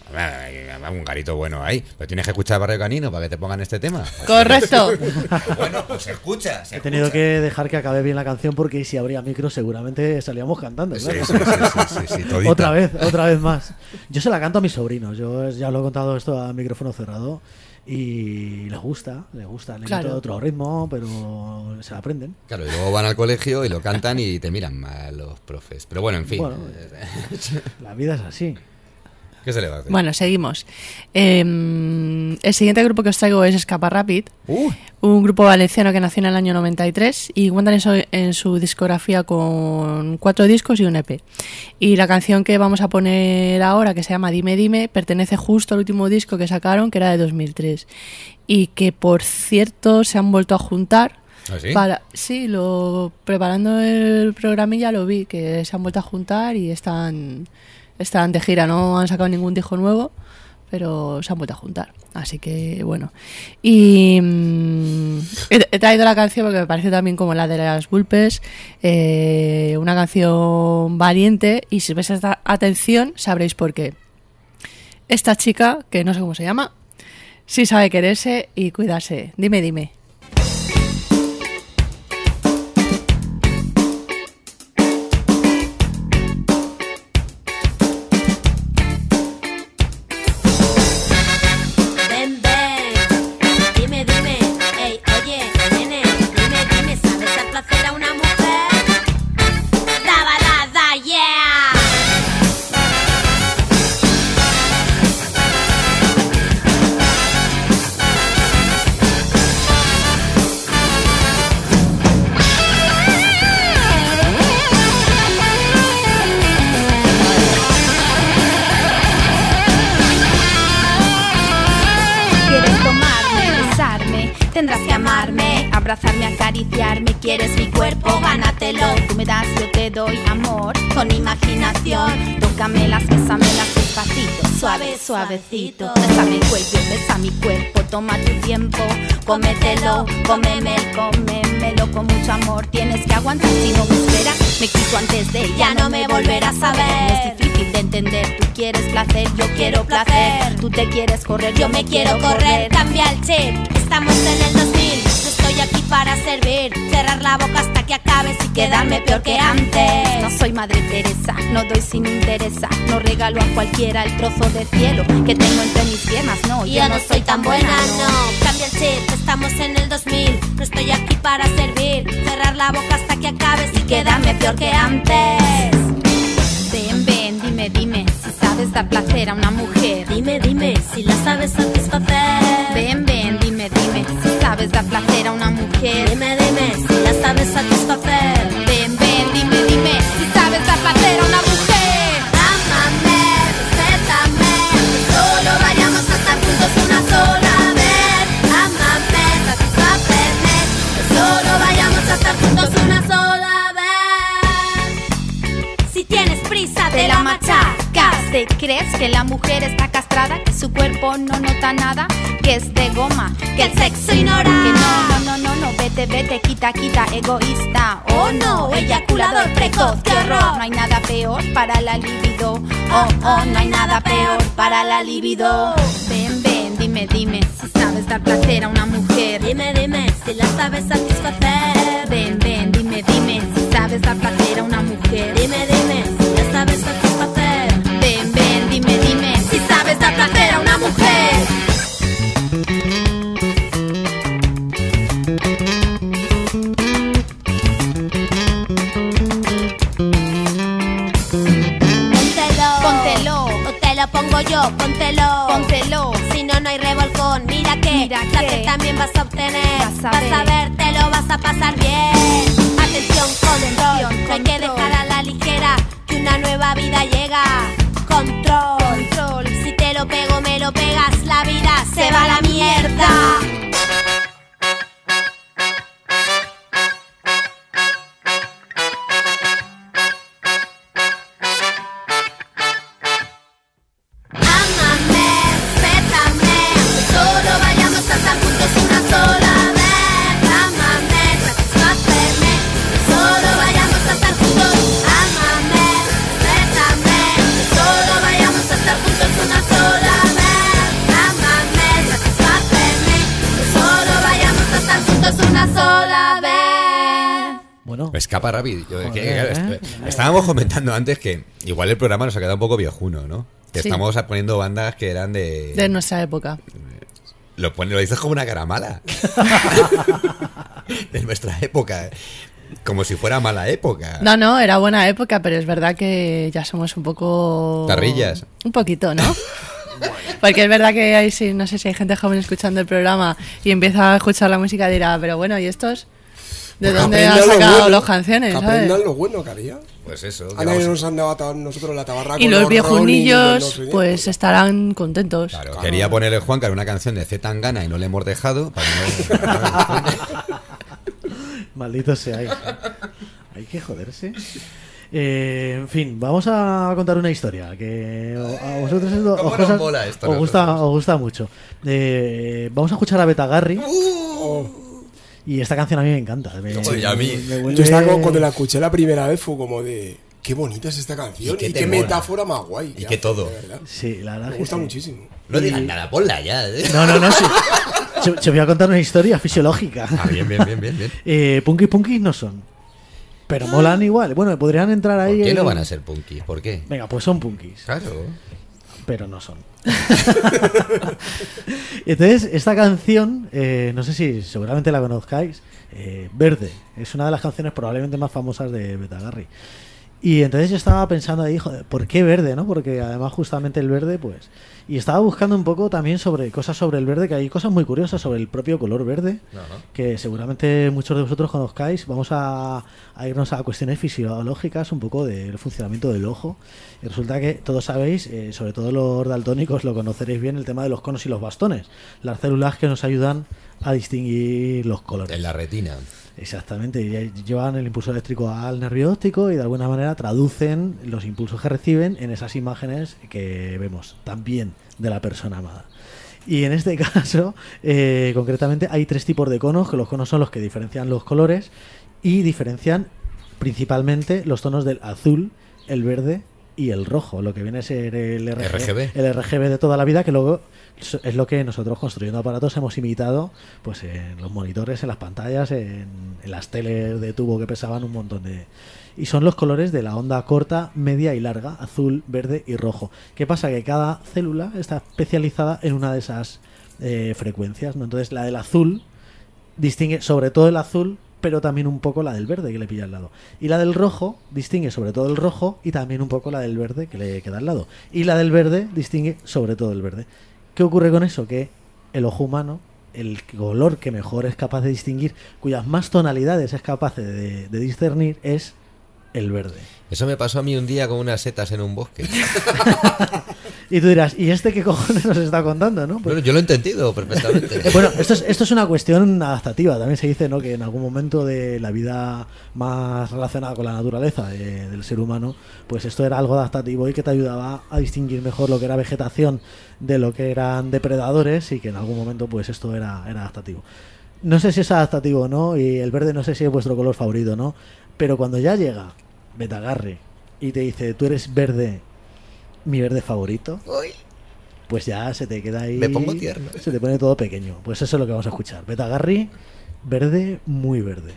[SPEAKER 4] Un garito bueno ahí. Pero tienes que escuchar Barrio Canino para que te pongan este tema.
[SPEAKER 5] Correcto.
[SPEAKER 4] Bueno, pues se escucha.
[SPEAKER 2] He tenido que dejar que acabe bien la canción porque si habría micro seguramente salíamos cantando. Claro.
[SPEAKER 4] Sí,
[SPEAKER 2] otra vez más. Yo se la canto a mis sobrinos. Yo ya lo he contado esto a micrófono cerrado. y les gusta, le
[SPEAKER 5] Claro.
[SPEAKER 2] meto otro ritmo, pero se la aprenden.
[SPEAKER 4] Claro, y luego van al colegio y lo cantan y te miran mal los profes. Pero bueno, en fin.
[SPEAKER 2] Bueno, la vida es así.
[SPEAKER 4] ¿Qué se le va a hacer?
[SPEAKER 5] Bueno, seguimos. El siguiente grupo que os traigo es Escapa Rapid, un grupo valenciano que nació en el año 93 y cuentan en su discografía con 4 discos y un EP. Y la canción que vamos a poner ahora, que se llama Dime Dime, pertenece justo al último disco que sacaron, que era de 2003. Y que, por cierto, se han vuelto a juntar.
[SPEAKER 4] ¿Ah, sí?
[SPEAKER 5] Preparando el programilla lo vi, que se han vuelto a juntar y están de gira, no han sacado ningún disco nuevo, pero se han vuelto a juntar. Así que, bueno. Y he traído la canción porque me parece también como la de las Vulpes, una canción valiente, y si ves esta atención sabréis por qué. Esta chica, que no sé cómo se llama, sí sabe quererse y cuidarse. Dime, dime.
[SPEAKER 8] Tendrás que amarme, abrazarme, acariciarme. Quieres mi cuerpo, gánatelo. Tú me das, yo te doy amor. Con imaginación, tócamelas, bésamelas despacito. Suave, suavecito. Bésame el cuello, besa mi cuerpo. Toma tu tiempo, cómetelo. Cómemelo con mucho amor. Tienes que aguantar, si no me esperas me quito antes de ya no me volverás a ver. No es difícil de entender, tú quieres placer, yo quiero placer. Tú te quieres correr, yo me quiero correr. Cambia el chip, estamos en el 2000. No estoy aquí para servir, cerrar la boca hasta que acabes y quedarme peor que antes. No soy Madre Teresa, no doy si me interesa. No regalo a cualquiera el trozo de cielo que tengo entre mis piernas, no. Yo no soy tan buena, no. Cambia el chip, estamos en el 2000. No estoy aquí para servir, cerrar la boca hasta que acabes y quedarme peor que antes. Ven, ven, dime, dime si sabes dar placer a una mujer. Dime, dime si la sabes satisfacer. Ven, ven, dime, dime si sabes dar placer a una mujer. Dime, dime si la sabes satisfacer. Ven, ven, dime, dime si sabes dar placer a una mujer. Ámame, respétame, que solo vayamos a estar juntos una sola vez. Ámame, satisfaceme, que solo vayamos a estar juntos una sola vez. Si tienes prisa te la machacas. ¿Te crees que la mujer está castrada? Que su cuerpo no nota nada, que es de goma, que el sexo ignora. Que no, vete, quita, egoísta. Oh no, eyaculador precoz, qué horror. No hay nada peor para la libido. Oh, no hay nada peor para la libido. Ven, ven, dime si sabes dar placer a una mujer. Dime, dime si la sabes satisfacer. Ven, ven, dime si sabes dar placer a una mujer. Dime, si la sabes satisfacer. Ven, ven, dime si sabes dar placer a una mujer. Póntelo, o te lo pongo yo, póntelo. Si no, no hay revolcón, mira que placer también vas a obtener. Vas a ver, te lo vas a pasar bien. Atención, control, no hay que dejar a la ligera que una nueva vida llega. Control, si te lo pego, me lo pegas, la vida se va a la mierda.
[SPEAKER 4] Escapa Rapid. Estábamos comentando antes que igual el programa nos ha quedado un poco viejuno, ¿no? Que
[SPEAKER 5] Sí.
[SPEAKER 4] estamos poniendo bandas que eran de
[SPEAKER 5] nuestra época.
[SPEAKER 4] Lo dices como una cara mala. De nuestra época. Como si fuera mala época.
[SPEAKER 5] No, era buena época, pero es verdad que ya somos un poco...
[SPEAKER 4] Tarrillas.
[SPEAKER 5] Un poquito, ¿no? Porque es verdad que hay, sí, no sé si hay gente joven escuchando el programa y empieza a escuchar la música y dirá, pero bueno, ¿y estos? ¿De
[SPEAKER 6] Pues
[SPEAKER 5] dónde han sacado las canciones?
[SPEAKER 6] Que aprendan lo bueno, cariño.
[SPEAKER 4] Pues eso.
[SPEAKER 6] A nadie nos han dado nosotros la tabarra
[SPEAKER 5] Y
[SPEAKER 6] con
[SPEAKER 5] los
[SPEAKER 6] Rolling,
[SPEAKER 5] viejunillos
[SPEAKER 6] no sé,
[SPEAKER 5] pues estarán contentos.
[SPEAKER 4] Claro, quería ponerle Juancar una canción de Z Tangana y no le hemos dejado. Para no...
[SPEAKER 2] Maldito sea. Hay que joderse. En fin, vamos a contar una historia que a vosotros
[SPEAKER 4] ¿Cómo nos mola esto?
[SPEAKER 2] os gusta mucho. Vamos a escuchar a Beta Garry. Y esta canción a mí me encanta.
[SPEAKER 4] Y a mí.
[SPEAKER 6] Yo estaba cuando la escuché la primera vez fue como de... Qué bonita es esta canción y qué metáfora más guay.
[SPEAKER 4] Y qué todo.
[SPEAKER 2] Sí, la verdad
[SPEAKER 6] me gusta muchísimo.
[SPEAKER 4] No digas nada, ponla ya.
[SPEAKER 2] No, sí. Te voy a contar una historia fisiológica.
[SPEAKER 4] Bien.
[SPEAKER 2] Punkis no son. Pero molan igual. Bueno, podrían entrar ahí.
[SPEAKER 4] ¿Por qué no van a ser punkis? ¿Por qué?
[SPEAKER 2] Venga, pues son punkis.
[SPEAKER 4] Claro.
[SPEAKER 2] Pero no son. Entonces, esta canción, no sé si seguramente la conozcáis, Verde. Es una de las canciones probablemente más famosas de Beta Garry. Y entonces yo estaba pensando ahí, joder, ¿por qué verde, no? Porque además justamente el verde, pues... Y estaba buscando un poco también sobre cosas sobre el verde, que hay cosas muy curiosas sobre el propio color verde, que seguramente muchos de vosotros conozcáis. Vamos a irnos a cuestiones fisiológicas, un poco del funcionamiento del ojo. Y resulta que todos sabéis, sobre todo los daltónicos lo conoceréis bien, el tema de los conos y los bastones. Las células que nos ayudan a distinguir los colores.
[SPEAKER 4] En la retina.
[SPEAKER 2] Exactamente, y llevan el impulso eléctrico al nervio óptico y de alguna manera traducen los impulsos que reciben en esas imágenes que vemos también de la persona amada. Y en este caso, concretamente, hay 3 tipos de conos, que los conos son los que diferencian los colores y diferencian principalmente los tonos del azul, el verde y el rojo, lo que viene a ser el RGB de toda la vida, que luego es lo que nosotros construyendo aparatos hemos imitado pues en los monitores, en las pantallas, en las teles de tubo que pesaban un montón de... Y son los colores de la onda corta, media y larga, azul, verde y rojo. ¿Qué pasa? Que cada célula está especializada en una de esas frecuencias, ¿no? Entonces la del azul distingue sobre todo el azul, pero también un poco la del verde que le pilla al lado. Y la del rojo distingue sobre todo el rojo y también un poco la del verde que le queda al lado. Y la del verde distingue sobre todo el verde. ¿Qué ocurre con eso? Que el ojo humano, el color que mejor es capaz de distinguir, cuyas más tonalidades es capaz de discernir, es el verde.
[SPEAKER 4] Eso me pasó a mí un día con unas setas en un bosque.
[SPEAKER 2] Y tú dirás, ¿y este qué cojones nos está contando, no? Pues,
[SPEAKER 4] bueno, yo lo he entendido perfectamente.
[SPEAKER 2] Bueno, esto es una cuestión adaptativa. También se dice, ¿no?, que en algún momento de la vida más relacionada con la naturaleza del ser humano, pues esto era algo adaptativo y que te ayudaba a distinguir mejor lo que era vegetación de lo que eran depredadores, y que en algún momento pues esto era adaptativo. No sé si es adaptativo o no, y el verde no sé si es vuestro color favorito, ¿no? Pero cuando ya llega Beta Garry y te dice, tú eres verde, mi verde favorito, pues ya se te queda ahí...
[SPEAKER 4] Me pongo tierno.
[SPEAKER 2] Se te pone todo pequeño. Pues eso es lo que vamos a escuchar. Beta Garry, verde, muy verde.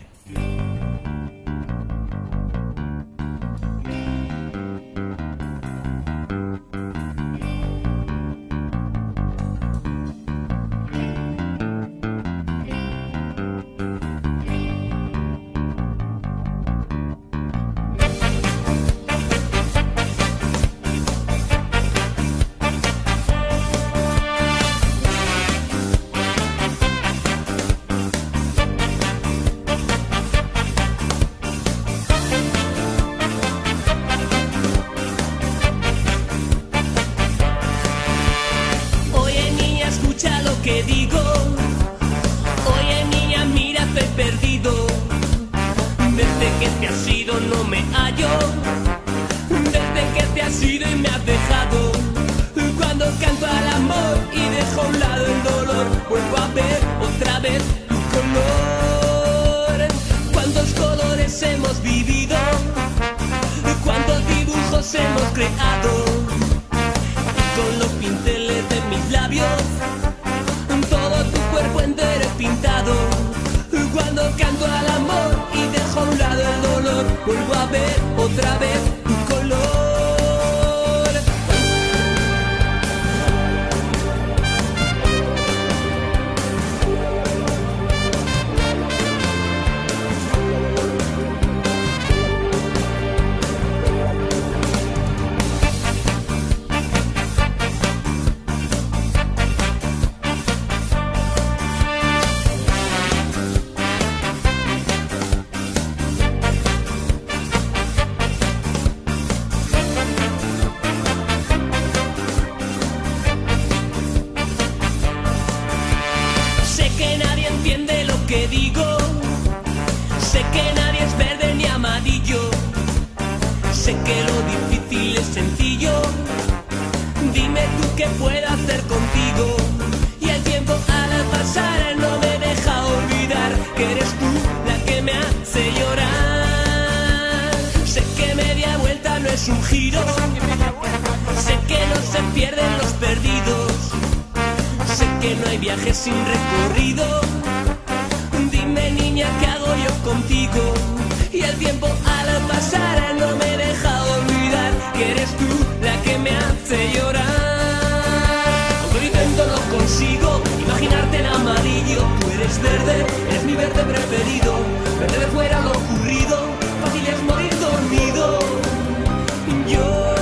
[SPEAKER 12] Sé que lo difícil es sencillo. Dime tú qué puedo hacer contigo. Y el tiempo al pasar no me deja olvidar que eres tú la que me hace llorar. Sé que media vuelta no es un giro. Sé que no se pierden los perdidos. Sé que no hay viaje sin recorrido. Dime niña, ¿qué hago yo contigo? Y el tiempo al pasar no me deja olvidar que eres tú la que me hace llorar. Aunque lo intento no consigo imaginarte en amarillo. Tú eres verde, eres mi verde preferido. Verde de fuera lo ocurrido, fácil es morir dormido. Yo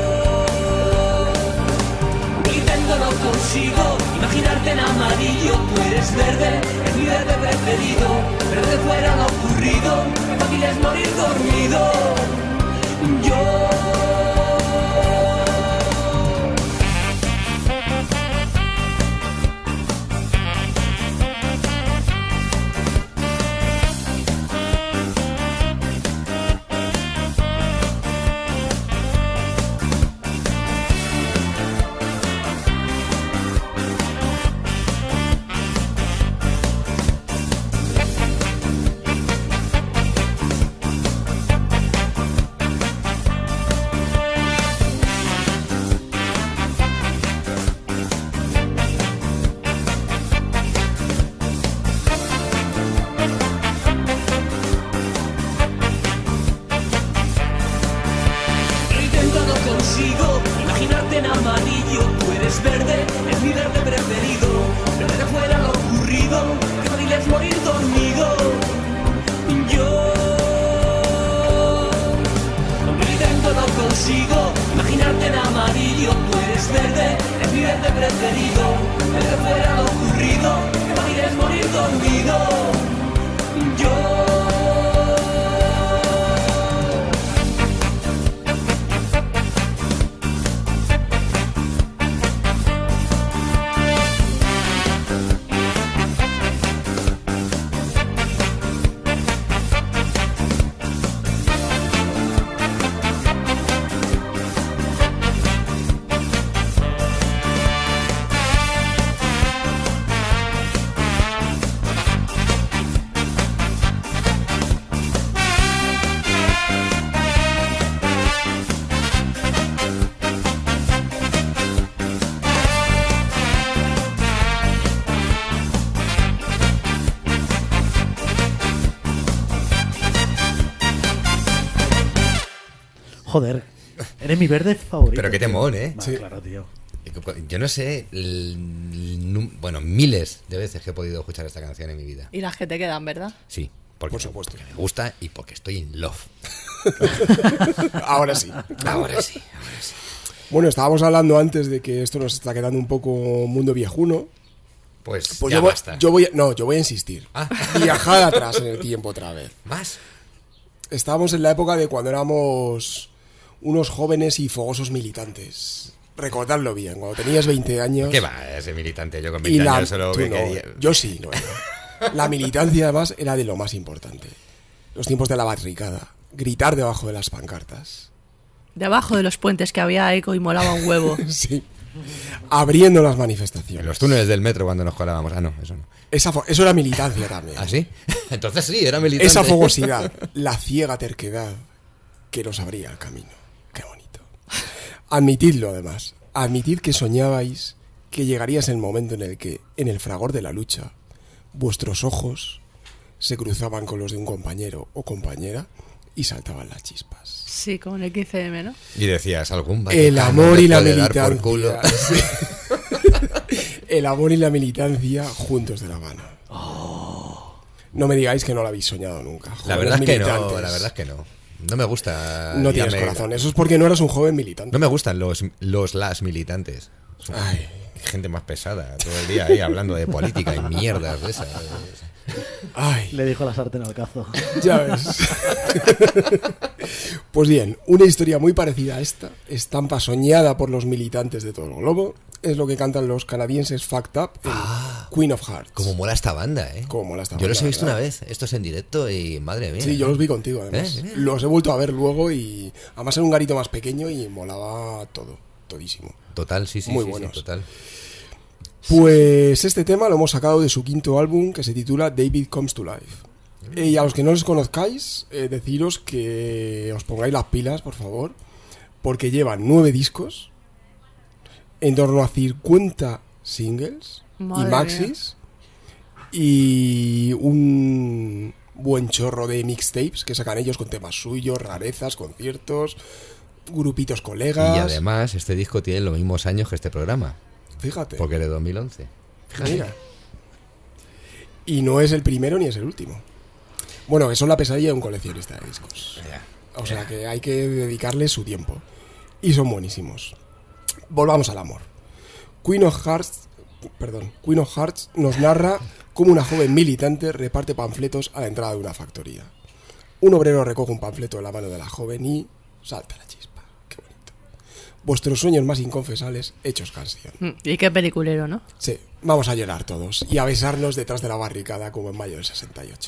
[SPEAKER 12] no consigo imaginarte en amarillo. Tú eres verde, es mi verde preferido. Verde fuera lo ocurrido, qué fácil es morir dormido. Yo
[SPEAKER 2] Joder, eres mi verde favorito.
[SPEAKER 4] Pero qué temón, ¿eh?
[SPEAKER 2] Sí. Claro, tío.
[SPEAKER 4] Yo no sé, bueno, miles de veces que he podido escuchar esta canción en mi vida.
[SPEAKER 5] Y las que te quedan, ¿verdad?
[SPEAKER 4] Sí, porque
[SPEAKER 6] por supuesto.
[SPEAKER 4] me gusta y porque estoy in love.
[SPEAKER 6] Ahora sí.
[SPEAKER 4] Ahora sí.
[SPEAKER 6] Bueno, estábamos hablando antes de que esto nos está quedando un poco mundo viejuno.
[SPEAKER 4] Pues
[SPEAKER 6] ya
[SPEAKER 4] yo basta.
[SPEAKER 6] Yo voy a insistir. Viajar atrás en el tiempo otra vez.
[SPEAKER 4] ¿Más?
[SPEAKER 6] Estábamos en la época de cuando éramos unos jóvenes y fogosos militantes. Recordadlo bien, cuando tenías 20 años...
[SPEAKER 4] ¿Qué va ese militante? Yo con 20 años solo que quería...
[SPEAKER 6] Yo sí, no. La militancia además era de lo más importante. Los tiempos de la barricada. Gritar debajo de las pancartas.
[SPEAKER 5] Debajo de los puentes que había eco y molaba un huevo.
[SPEAKER 6] Sí. Abriendo las manifestaciones.
[SPEAKER 4] En los túneles del metro cuando nos colábamos. Ah, no, eso no.
[SPEAKER 6] Eso era militancia también.
[SPEAKER 4] ¿Ah, sí? Entonces sí, era militante.
[SPEAKER 6] Esa fogosidad, la ciega terquedad que nos abría el camino. Qué bonito. Admitidlo además. Admitid que soñabais que llegarías el momento en el que, en el fragor de la lucha, vuestros ojos se cruzaban con los de un compañero o compañera y saltaban las chispas.
[SPEAKER 5] Sí, como en el 15M, ¿no?
[SPEAKER 4] Y decías, algún
[SPEAKER 6] el amor y la
[SPEAKER 4] militancia.
[SPEAKER 6] Sí. El amor y la militancia juntos de la mano. No me digáis que no lo habéis soñado nunca.
[SPEAKER 4] La verdad es que no, la verdad es que no. No me gusta...
[SPEAKER 6] No tienes corazón, eso es porque no eras un joven militante.
[SPEAKER 4] No me gustan las militantes. Ay. Gente más pesada, todo el día ahí hablando de política y mierdas de esas.
[SPEAKER 2] Ay. Le dijo la sartén al cazo.
[SPEAKER 6] Ya ves. Pues bien, una historia muy parecida a esta, estampa soñada por los militantes de todo el globo, es lo que cantan los canadienses Fucked Up en Queen of Hearts.
[SPEAKER 4] Como mola esta banda, ¿eh?
[SPEAKER 6] Como mola esta banda.
[SPEAKER 4] Yo los he visto una vez, estos en directo y madre mía.
[SPEAKER 6] Sí, yo los vi contigo además. Los he vuelto a ver luego y Además era un garito más pequeño y molaba todo, todísimo.
[SPEAKER 4] Total, sí,
[SPEAKER 6] Muy
[SPEAKER 4] sí,
[SPEAKER 6] buenos.
[SPEAKER 4] sí, total.
[SPEAKER 6] Pues este tema lo hemos sacado de su quinto álbum que se titula David Comes to Life. Y a los que no les conozcáis, deciros que os pongáis las pilas, por favor, porque llevan 9 discos, en torno a 50 singles
[SPEAKER 5] Madre
[SPEAKER 6] y maxis, y un buen chorro de mixtapes que sacan ellos con temas suyos, rarezas, conciertos, grupitos colegas.
[SPEAKER 4] Y además, este disco tiene los mismos años que este programa.
[SPEAKER 6] Fíjate.
[SPEAKER 4] Porque es de 2011. Fíjate.
[SPEAKER 6] Mira. Y no es el primero ni es el último. Bueno, que son la pesadilla de un coleccionista de discos. O sea que hay que dedicarle su tiempo. Y son buenísimos. Volvamos al amor. Queen of Hearts nos narra cómo una joven militante reparte panfletos a la entrada de una factoría. Un obrero recoge un panfleto en la mano de la joven y salta la chispa. Qué bonito. Vuestros sueños más inconfesables hechos canción.
[SPEAKER 5] Y qué peliculero, ¿no?
[SPEAKER 6] Sí, vamos a llorar todos y a besarnos detrás de la barricada como en mayo del 68.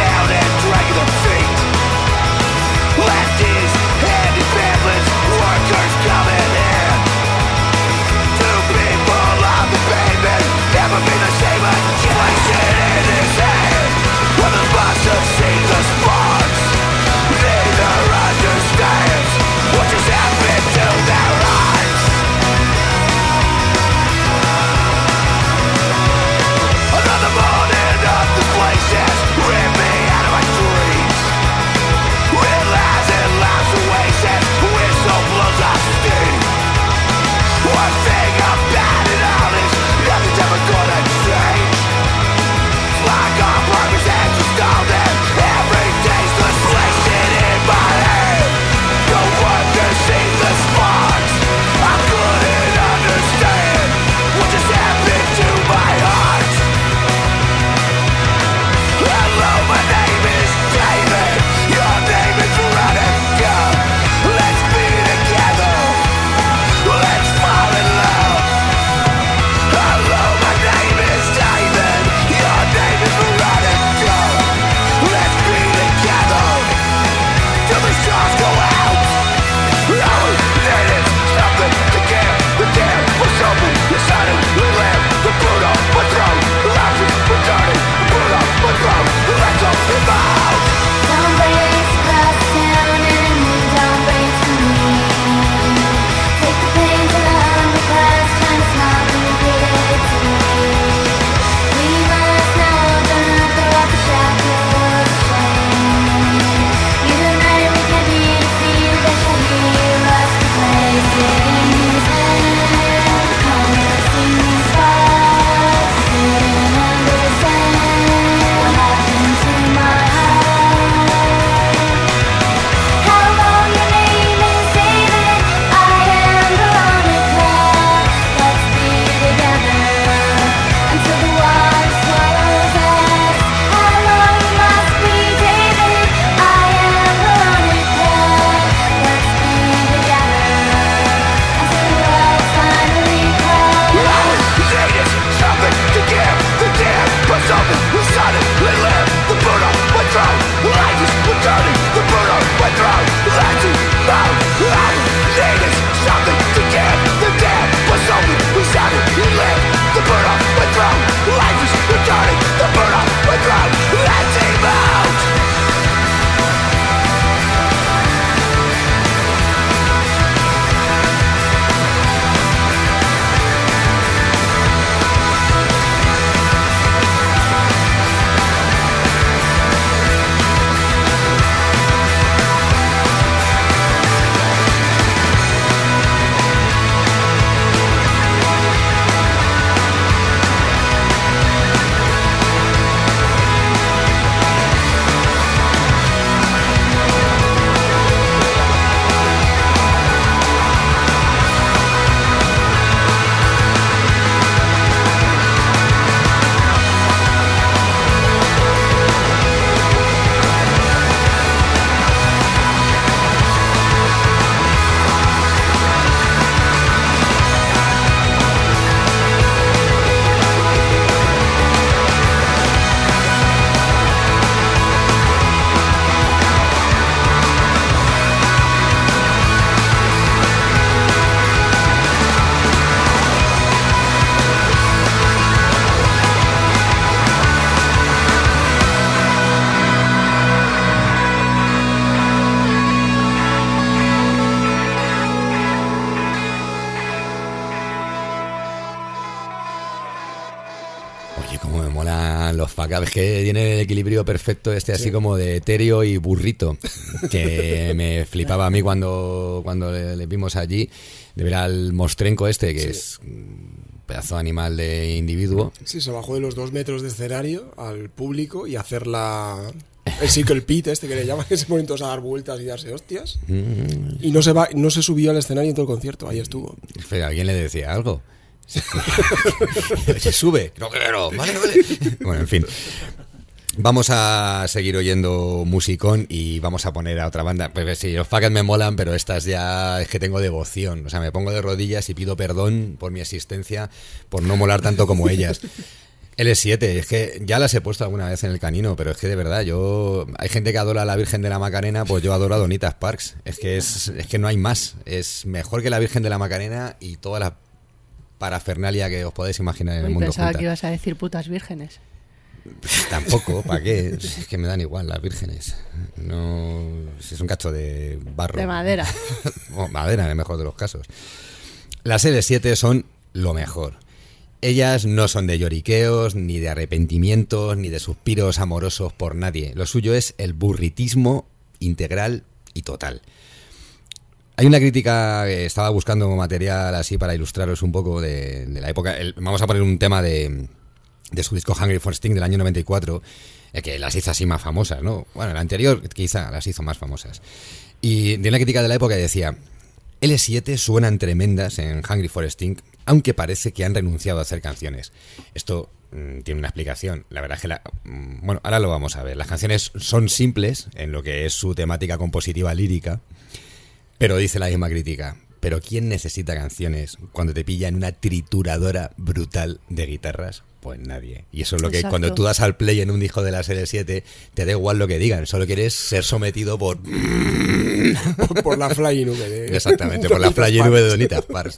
[SPEAKER 3] Left his hand in pamphlets, work
[SPEAKER 4] Oye, cómo me molan los Fuck Up. Es que tiene el equilibrio perfecto así como de etéreo y burrito, que me flipaba a mí cuando le vimos allí, de ver al mostrenco que es un pedazo de animal de individuo.
[SPEAKER 6] Sí, se bajó de los 2 metros de escenario al público y hacer el circle pit que le llaman, que se ponen todos a dar vueltas y darse hostias. Y no se subió al escenario en todo el concierto, ahí estuvo.
[SPEAKER 4] Pero alguien le decía algo. Se sube. No quiero. Vale. Bueno, en fin. Vamos a seguir oyendo musicón y vamos a poner a otra banda. Pues sí, los Fuck It me molan, pero estas ya es que tengo devoción. O sea, me pongo de rodillas y pido perdón por mi existencia, por no molar tanto como ellas. L7, es que ya las he puesto alguna vez en el canino, pero es que de verdad, hay gente que adora a la Virgen de la Macarena, pues yo adoro a Donita Sparks. Es que no hay más. Es mejor que la Virgen de la Macarena y toda la parafernalia que os podéis imaginar en el mundo.
[SPEAKER 5] Pensaba
[SPEAKER 4] junta.
[SPEAKER 5] que ibas a decir putas vírgenes.
[SPEAKER 4] Pues tampoco, ¿para qué? Es que me dan igual las vírgenes. No, si es un cacho de barro.
[SPEAKER 5] De madera.
[SPEAKER 4] Madera, en el mejor de los casos. Las L7 son lo mejor. Ellas no son de lloriqueos, ni de arrepentimientos, ni de suspiros amorosos por nadie. Lo suyo es el burritismo integral y total. Hay una crítica, estaba buscando material así para ilustraros un poco de la época. Vamos a poner un tema de su disco Hungry for Sting del año 94, que las hizo así más famosas, ¿no? Bueno, el anterior quizá las hizo más famosas. Y de una crítica de la época decía: L7 suenan tremendas en Hungry for Sting, aunque parece que han renunciado a hacer canciones. Esto tiene una explicación. La verdad es que bueno, ahora lo vamos a ver. Las canciones son simples en lo que es su temática compositiva lírica, pero dice la misma crítica: ¿pero quién necesita canciones cuando te pilla en una trituradora brutal de guitarras? Pues nadie. Y eso es lo que cuando tú das al play en un disco de la L7, te da igual lo que digan, solo quieres ser sometido por
[SPEAKER 6] la fly nube.
[SPEAKER 4] Exactamente, por la fly nube de Donita Sparks.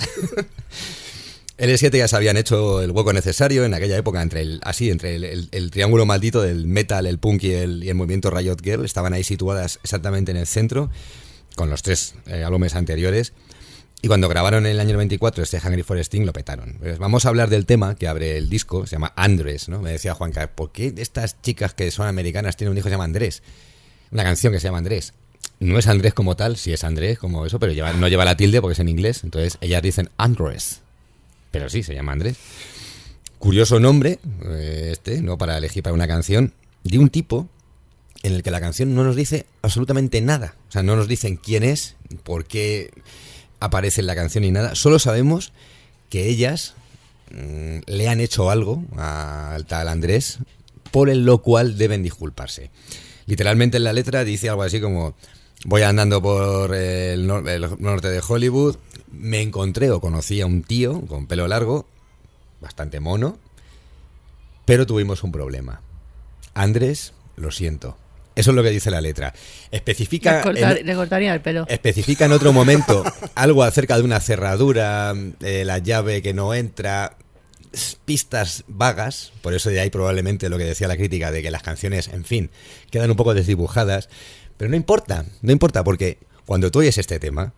[SPEAKER 4] L7 ya se habían hecho el hueco necesario en aquella época entre el triángulo maldito del metal, el punk y el movimiento Riot Girl. Estaban ahí situadas exactamente en el centro, con los 3 álbumes anteriores. Y cuando grabaron en el año 94 Hungry for Sting, lo petaron. Pues vamos a hablar del tema que abre el disco, se llama Andrés, ¿no? Me decía Juan Carlos, ¿por qué estas chicas que son americanas tienen un hijo que se llama Andrés? Una canción que se llama Andrés. No es Andrés como tal, sí es Andrés como eso, pero no lleva la tilde porque es en inglés. Entonces ellas dicen Andrés. Pero sí, se llama Andrés. Curioso nombre, ¿no? Para elegir para una canción de un tipo en el que la canción no nos dice absolutamente nada. O sea, no nos dicen quién es, por qué aparece en la canción ni nada. Solo sabemos que ellas le han hecho algo al tal Andrés, por lo cual deben disculparse. Literalmente en la letra dice algo así como: voy andando por el norte de Hollywood, me encontré o conocí a un tío con pelo largo, bastante mono, pero tuvimos un problema. Andrés, lo siento. Eso es lo que dice la letra. Especifica
[SPEAKER 5] Le cortaría el pelo.
[SPEAKER 4] Especifica en otro momento algo acerca de una cerradura, la llave que no entra, pistas vagas. Por eso de ahí probablemente lo que decía la crítica de que las canciones, en fin, quedan un poco desdibujadas. Pero no importa porque cuando tú oyes este tema,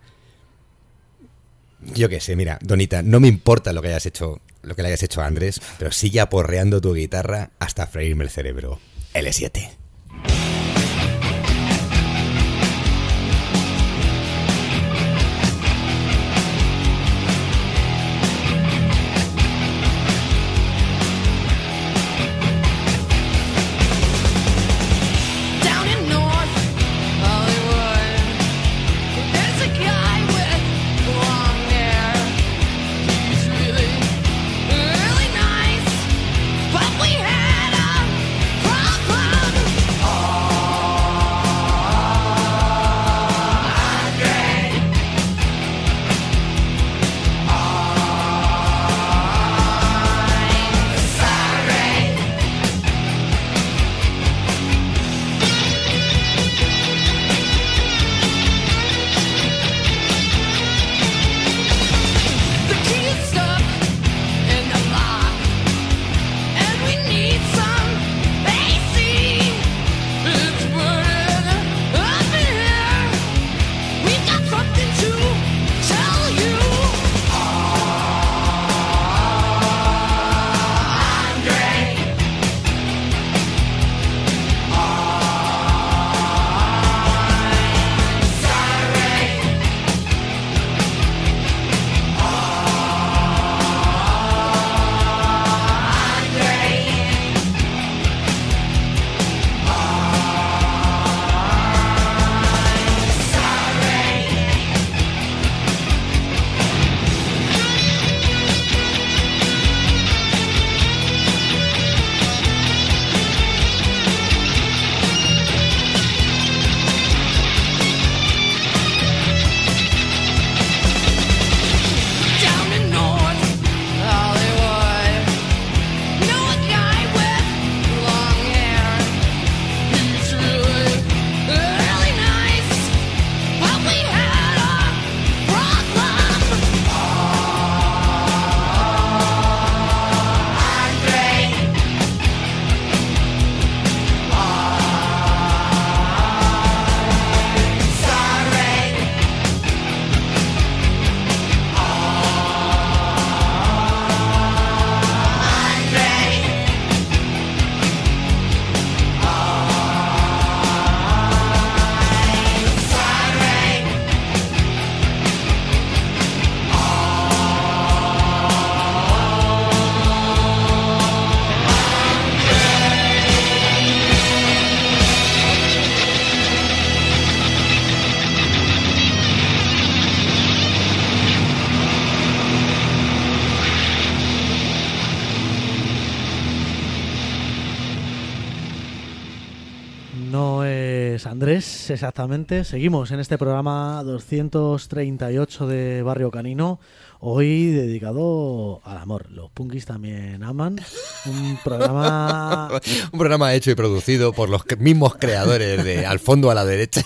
[SPEAKER 4] yo qué sé, mira, Donita, no me importa lo que le hayas hecho a Andrés, pero sigue aporreando tu guitarra hasta freírme el cerebro. L7.
[SPEAKER 13] Really nice, but we had a problem.
[SPEAKER 2] Pues Andrés, exactamente. Seguimos en este programa 238 de Barrio Canino, hoy dedicado al amor. Los punkis también aman. Un programa...
[SPEAKER 4] Un programa hecho y producido por los mismos creadores de Al fondo a la derecha.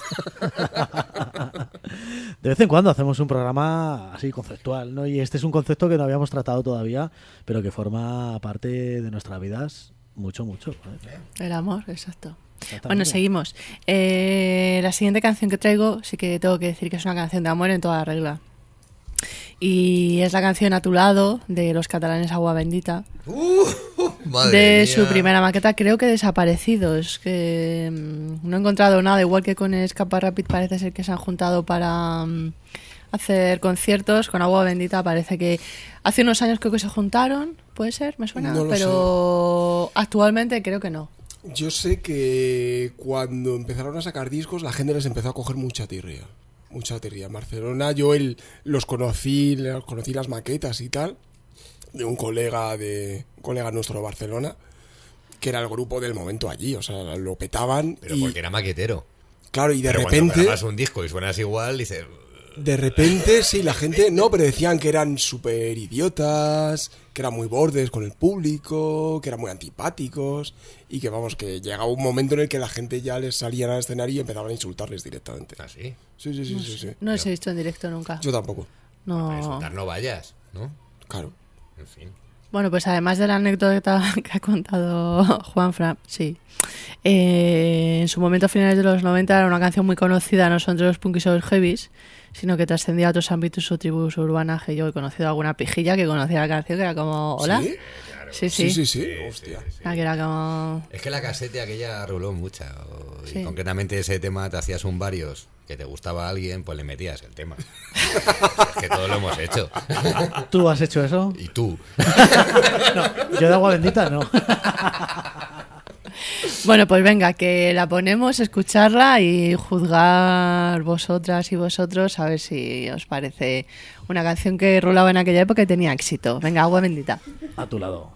[SPEAKER 2] De vez en cuando hacemos un programa así conceptual, ¿no? Y este es un concepto que no habíamos tratado todavía, pero que forma parte de nuestras vidas mucho, mucho.
[SPEAKER 5] El amor, exacto. Bueno, seguimos. La siguiente canción que traigo sí que tengo que decir que es una canción de amor en toda regla. Y es la canción A tu lado de los catalanes Agua Bendita.
[SPEAKER 4] Madre
[SPEAKER 5] de
[SPEAKER 4] mía.
[SPEAKER 5] su primera maqueta, creo que Desaparecidos, que no he encontrado nada, igual que con Escapa Rapid parece ser que se han juntado para hacer conciertos. Con Agua Bendita parece que hace unos años creo que se juntaron, puede ser, me suena,
[SPEAKER 6] No lo
[SPEAKER 5] pero actualmente creo que no.
[SPEAKER 6] Yo sé que cuando empezaron a sacar discos la gente les empezó a coger mucha tirria. Mucha tirria. En Barcelona yo los conocí las maquetas y tal, de un colega nuestro de Barcelona, que era el grupo del momento allí, o sea, lo petaban.
[SPEAKER 4] Pero porque era maquetero.
[SPEAKER 6] Claro, y de
[SPEAKER 4] Pero
[SPEAKER 6] repente...
[SPEAKER 4] cuando grabas un disco y suenas igual, dices...
[SPEAKER 6] De repente, sí, la gente... No, pero decían que eran súper idiotas, que eran muy bordes con el público, que eran muy antipáticos, y que, vamos, que llegaba un momento en el que la gente ya les salía al escenario y empezaban a insultarles directamente.
[SPEAKER 4] ¿Ah, sí?
[SPEAKER 6] Sí.
[SPEAKER 5] No los he visto en directo nunca.
[SPEAKER 6] Yo tampoco.
[SPEAKER 5] No.
[SPEAKER 4] Para insultar no vayas, ¿no?
[SPEAKER 6] Claro.
[SPEAKER 4] En fin.
[SPEAKER 5] Bueno, pues además de la anécdota que ha contado Juanfran, sí. En su momento, a finales de los 90, era una canción muy conocida, no solo de los punkis o los heavies, sino que trascendía a otros ámbitos o tribus urbanas, que yo he conocido alguna pijilla que conocía la canción, que era como, ¿hola?
[SPEAKER 6] ¿Sí?
[SPEAKER 4] Claro.
[SPEAKER 6] Sí. Hostia.
[SPEAKER 5] Que era como...
[SPEAKER 4] Es que la casete aquella ruló mucho.
[SPEAKER 5] Sí.
[SPEAKER 4] Y concretamente ese tema te hacías un varios que te gustaba a alguien, pues le metías el tema. Es que todos lo hemos hecho.
[SPEAKER 2] ¿Tú has hecho eso?
[SPEAKER 4] Y tú.
[SPEAKER 2] No, yo de Agua Bendita no.
[SPEAKER 5] Bueno, pues venga, que la ponemos, escucharla y juzgar vosotras y vosotros a ver si os parece una canción que rulaba en aquella época y tenía éxito. Venga, Agua Bendita.
[SPEAKER 2] A tu lado.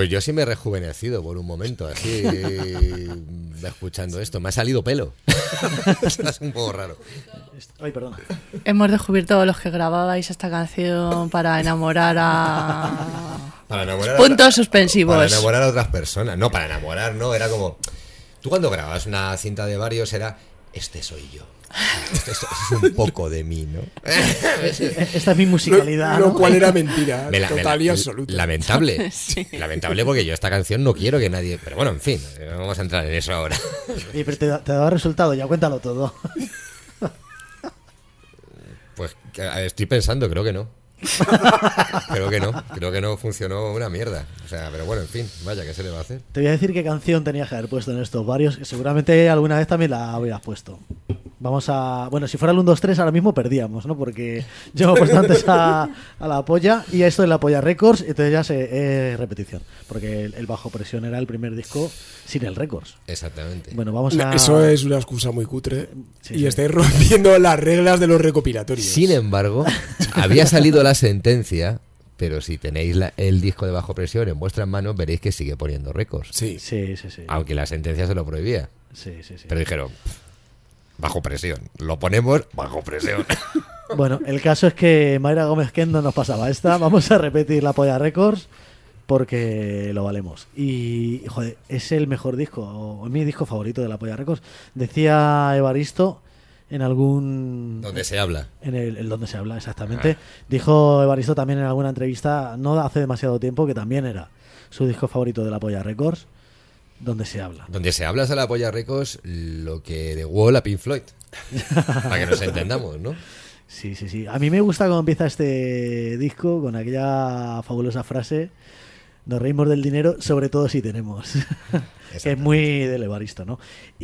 [SPEAKER 4] Pues yo sí me he rejuvenecido por un momento, así, escuchando esto. Me ha salido pelo. Es un poco raro.
[SPEAKER 2] Ay, perdón.
[SPEAKER 5] Hemos descubierto los que grababais esta canción para enamorar a...
[SPEAKER 4] Para enamorar
[SPEAKER 5] puntos suspensivos.
[SPEAKER 4] Para enamorar a otras personas. No, para enamorar, no. Era como... Tú cuando grabas una cinta de varios era... Este soy yo. Esto es un poco de mí, ¿no?
[SPEAKER 2] Esta es mi musicalidad.
[SPEAKER 6] Lo cual era mentira, total y absoluta.
[SPEAKER 4] Lamentable.
[SPEAKER 5] Sí.
[SPEAKER 4] Lamentable porque yo esta canción no quiero que nadie... Pero bueno, en fin, no vamos a entrar en eso ahora.
[SPEAKER 2] Y pero te daba resultado, ya cuéntalo todo.
[SPEAKER 4] Pues estoy pensando, creo que no. Creo que no funcionó una mierda. O sea, pero bueno, en fin, vaya, ¿qué se le va a hacer?
[SPEAKER 2] Te voy a decir qué canción tenías que haber puesto en estos varios, que seguramente alguna vez también la habrías puesto. Vamos a... Bueno, si fuera el 1, 2, 3 ahora mismo perdíamos, ¿no? Porque yo me he puesto antes a la polla y a esto de la polla Records, entonces ya repetición. Porque el Bajo Presión era el primer disco sin el Records.
[SPEAKER 4] Exactamente.
[SPEAKER 2] Bueno, vamos a...
[SPEAKER 6] Eso es una excusa muy cutre.
[SPEAKER 2] Sí,
[SPEAKER 6] y
[SPEAKER 2] sí.
[SPEAKER 6] estáis rompiendo las reglas de los recopilatorios.
[SPEAKER 4] Sin embargo, había salido la sentencia, pero si tenéis el disco de Bajo Presión en vuestras manos, veréis que sigue poniendo récords.
[SPEAKER 6] Sí.
[SPEAKER 2] Sí.
[SPEAKER 4] Aunque la sentencia se lo prohibía.
[SPEAKER 2] Sí.
[SPEAKER 4] Pero dijeron, bajo presión. Lo ponemos bajo presión.
[SPEAKER 2] Bueno, el caso es que Mayra Gómez Kendo nos pasaba esta. Vamos a repetir la polla Records porque lo valemos. Y, joder, es el mejor disco, o mi disco favorito de la polla Records. Decía Evaristo en algún...
[SPEAKER 4] Donde se habla.
[SPEAKER 2] En el donde se habla, exactamente. Dijo Evaristo también en alguna entrevista, no hace demasiado tiempo, que también era su disco favorito de la polla Records. Donde se habla.
[SPEAKER 4] Donde se habla es a la polla Records lo que de Wall a Pink Floyd. Para que nos entendamos, ¿no?
[SPEAKER 2] Sí. A mí me gusta cómo empieza este disco con aquella fabulosa frase: nos reímos del dinero, sobre todo si tenemos. Que es muy del Evaristo, ¿no?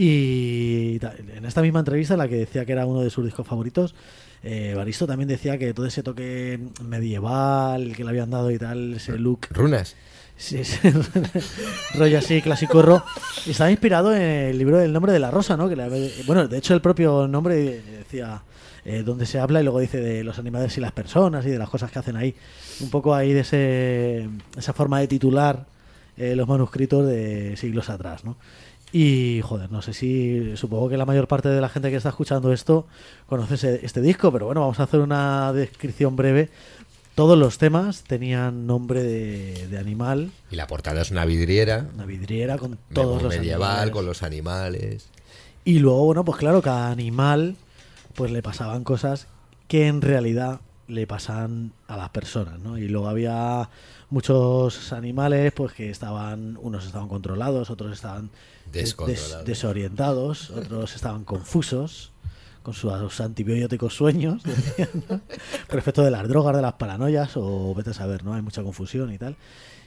[SPEAKER 2] Y en esta misma entrevista, en la que decía que era uno de sus discos favoritos, Evaristo también decía que todo ese toque medieval que le habían dado y tal, ese look...
[SPEAKER 4] ¿Runas?
[SPEAKER 2] Sí, rollo así, clasicurro. Y estaba inspirado en el libro El nombre de la rosa, ¿no? Bueno, de hecho el propio nombre decía donde se habla, y luego dice de los animales y las personas y de las cosas que hacen ahí. Un poco ahí de esa forma de titular los manuscritos de siglos atrás, ¿no? Y, joder, no sé si... Supongo que la mayor parte de la gente que está escuchando esto conoce este disco, pero bueno, vamos a hacer una descripción breve. Todos los temas tenían nombre de animal.
[SPEAKER 4] Y la portada es una vidriera.
[SPEAKER 2] Una vidriera con todos los
[SPEAKER 4] medieval,
[SPEAKER 2] animales.
[SPEAKER 4] con los animales.
[SPEAKER 2] Y luego, bueno, pues claro, cada animal pues le pasaban cosas que en realidad le pasan a las personas, ¿no? Y luego había muchos animales pues que unos estaban controlados, otros estaban desorientados, otros estaban confusos con sus antibióticos sueños, decían, ¿no? Por efecto de las drogas, de las paranoias, o vete a saber, ¿no? Hay mucha confusión y tal.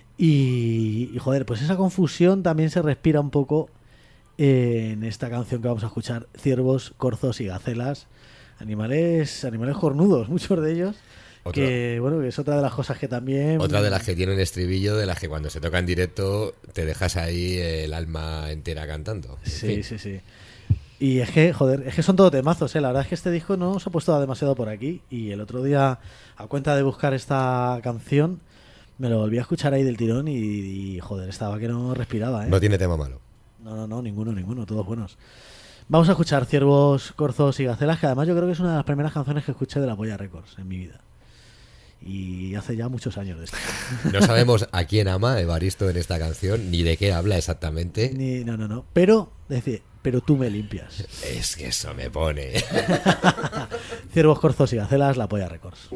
[SPEAKER 2] Y joder, pues esa confusión también se respira un poco en esta canción que vamos a escuchar: ciervos, corzos y gacelas, animales cornudos, muchos de ellos. Que bueno, que es otra de las cosas que también...
[SPEAKER 4] Otra de las que tiene un estribillo, de las que cuando se toca en directo te dejas ahí el alma entera cantando.
[SPEAKER 2] Sí. Y es que, joder, es que son todo temazos, ¿eh? La verdad es que este disco no se ha puesto demasiado por aquí. Y el otro día, a cuenta de buscar esta canción, me lo volví a escuchar ahí del tirón y joder, estaba que no respiraba, ¿eh?
[SPEAKER 4] No tiene tema malo.
[SPEAKER 2] No, ninguno, todos buenos. Vamos a escuchar Ciervos, Corzos y Gacelas, que además yo creo que es una de las primeras canciones que escuché de la Polla Records en mi vida. Y hace ya muchos años de esto.
[SPEAKER 4] No sabemos a quién ama Evaristo en esta canción, ni de qué habla exactamente.
[SPEAKER 2] No. Pero tú me limpias.
[SPEAKER 4] Es que eso me pone.
[SPEAKER 2] Ciervos, Corzos y Gacelas, la Polla Records.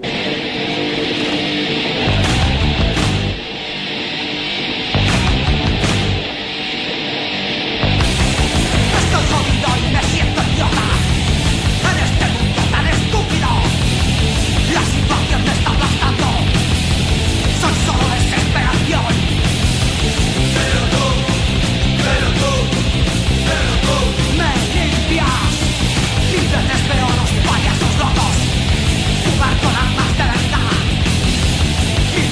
[SPEAKER 7] Estoy jodido y me siento idiota en este mundo tan estúpido. La situación me está aplastando. Soy solo desesperación. Pero tú me limpias. Mil veces veo a los payasos locos jugar con armas de verdad. Y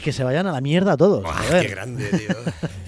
[SPEAKER 2] que se vayan a la mierda todos.
[SPEAKER 4] ¡Qué grande, tío!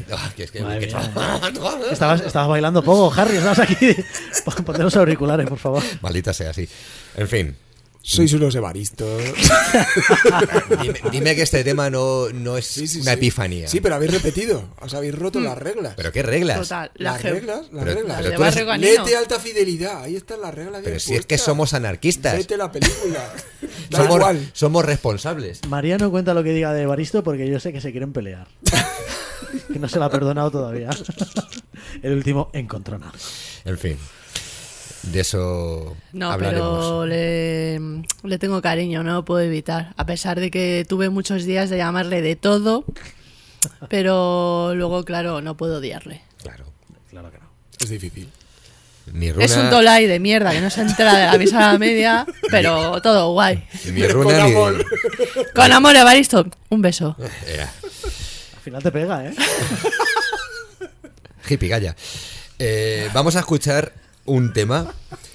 [SPEAKER 2] Estabas bailando poco, Harry, estabas aquí. Ponte los auriculares, por favor.
[SPEAKER 4] Maldita sea, sí. En fin.
[SPEAKER 6] Sois unos evaristos.
[SPEAKER 4] Dime que este tema no es una epifanía.
[SPEAKER 6] Sí, pero habéis repetido. Os habéis roto las reglas.
[SPEAKER 4] ¿Pero qué reglas?
[SPEAKER 5] Total,
[SPEAKER 6] Las reglas.
[SPEAKER 5] Pero
[SPEAKER 4] tú eres...
[SPEAKER 6] Lete alta fidelidad. Ahí están las reglas.
[SPEAKER 4] Pero si es que somos anarquistas.
[SPEAKER 6] Vete la película. Da igual.
[SPEAKER 4] Somos responsables.
[SPEAKER 2] María no cuenta lo que diga de Evaristo porque yo sé que se quieren pelear. Que no se la ha perdonado todavía. El último encontrona.
[SPEAKER 4] En fin. De eso
[SPEAKER 5] no,
[SPEAKER 4] hablaremos.
[SPEAKER 5] Pero le tengo cariño, no lo puedo evitar. A pesar de que tuve muchos días de llamarle de todo, pero luego, claro, no puedo odiarle.
[SPEAKER 4] Claro
[SPEAKER 2] que no.
[SPEAKER 6] Es difícil.
[SPEAKER 4] Ni Runa,
[SPEAKER 5] es un Tolai de mierda que no se entera de la misa a la media, pero todo guay.
[SPEAKER 4] Ni Runa ni...
[SPEAKER 5] Con amor, Evaristo. Un beso.
[SPEAKER 2] Al final te pega, ¿eh?
[SPEAKER 4] Hippie, calla. Vamos a escuchar un tema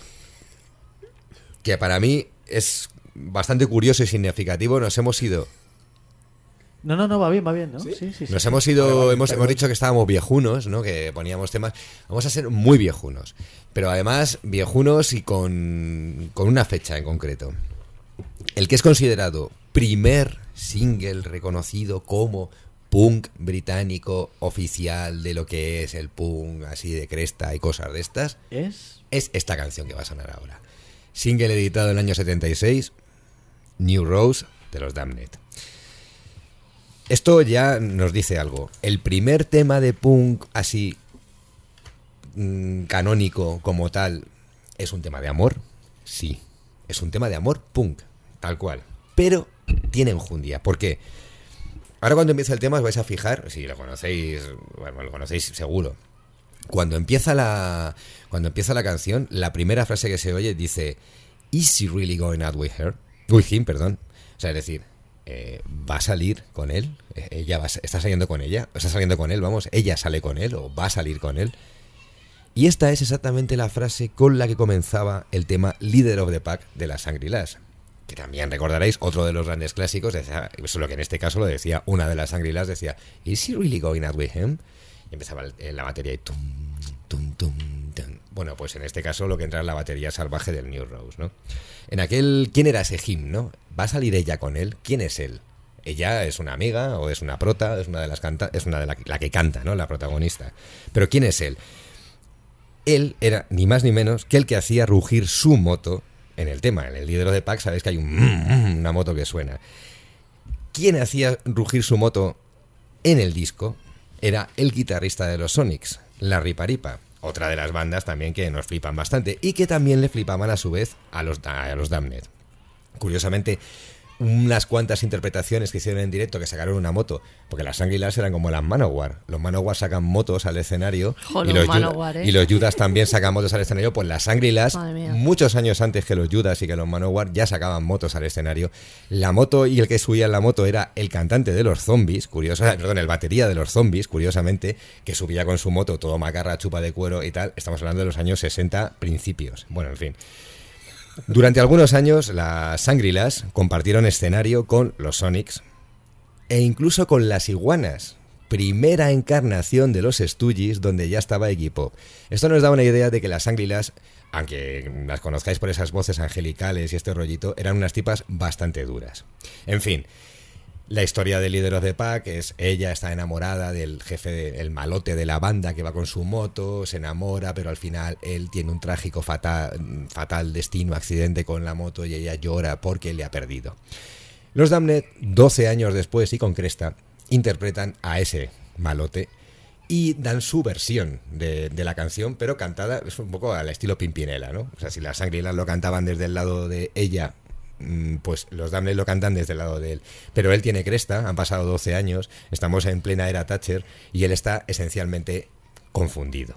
[SPEAKER 4] que para mí es bastante curioso y significativo. Nos hemos ido...
[SPEAKER 2] No, va bien, ¿no?
[SPEAKER 6] Sí.
[SPEAKER 4] Nos hemos ido, hemos dicho que estábamos viejunos, ¿no? Que poníamos temas. Vamos a ser muy viejunos, pero además viejunos y con una fecha en concreto. El que es considerado primer single reconocido como punk británico oficial de lo que es el punk así de cresta y cosas de estas, es esta canción que va a sonar ahora. Single editado en el año 76, New Rose, de los Damned. Esto ya nos dice algo. El primer tema de punk así canónico como tal es un tema de amor. Sí, es un tema de amor punk, tal cual. Pero tiene enjundia. ¿Por qué? Ahora cuando empieza el tema os vais a fijar, si lo conocéis, bueno, lo conocéis seguro. Cuando empieza la canción, la primera frase que se oye dice "Is she really going out with him, perdón. O sea, es decir, ¿va a salir con él? ¿Está saliendo con ella? ¿Está saliendo con él? Vamos, ¿ella sale con él o va a salir con él? Y esta es exactamente la frase con la que comenzaba el tema Leader of the Pack de las Shangri-Las. Que también recordaréis, otro de los grandes clásicos, solo que en este caso lo decía una de las Shangri-Las, decía "Is he really going out with him?" Y empezaba la batería y tum, tum, tum, tum. Bueno, pues en este caso lo que entra es la batería salvaje del New Rose, ¿no? En aquel, ¿quién era ese him, no? ¿Va a salir ella con él? ¿Quién es él? ¿Ella es una amiga o es una prota? Es una de la que canta, ¿no? La protagonista. Pero ¿quién es él? Él era ni más ni menos que el que hacía rugir su moto en el tema. En el Leader of the Pack sabéis que hay una moto que suena. ¿Quién hacía rugir su moto en el disco? Era el guitarrista de los Sonics, Larry Paripa. Otra de las bandas también que nos flipan bastante y que también le flipaban a su vez a los Damned. Curiosamente, unas cuantas interpretaciones que hicieron en directo que sacaron una moto, porque las Shangri-Las eran como las Manowar. Los Manowar sacan motos al escenario y los Judas también sacan motos al escenario. Pues las Shangri-Las, muchos años antes que los Judas y que los Manowar, ya sacaban motos al escenario. La moto y el que subía en la moto era el cantante de los Zombies, el batería de los Zombies, curiosamente, que subía con su moto todo macarra, chupa de cuero y tal. Estamos hablando de los años 60 principios. Bueno, en fin. Durante algunos años las Shangri-Las compartieron escenario con los Sonics e incluso con las Iguanas, primera encarnación de los Stooges donde ya estaba Iggy Pop. Esto nos da una idea de que las Shangri-Las, aunque las conozcáis por esas voces angelicales y este rollito, eran unas tipas bastante duras. En fin, la historia del Leader of the Pack es ella está enamorada del jefe, el malote de la banda que va con su moto, se enamora, pero al final él tiene un trágico fatal destino, accidente con la moto y ella llora porque le ha perdido. Los Damned, 12 años después y con cresta, interpretan a ese malote y dan su versión de la canción, pero cantada es un poco al estilo Pimpinela, ¿no? O sea, si las Shangri-Las lo cantaban desde el lado de ella, pues los Damned lo cantan desde el lado de él. Pero él tiene cresta, han pasado 12 años, estamos en plena era Thatcher y él está esencialmente confundido.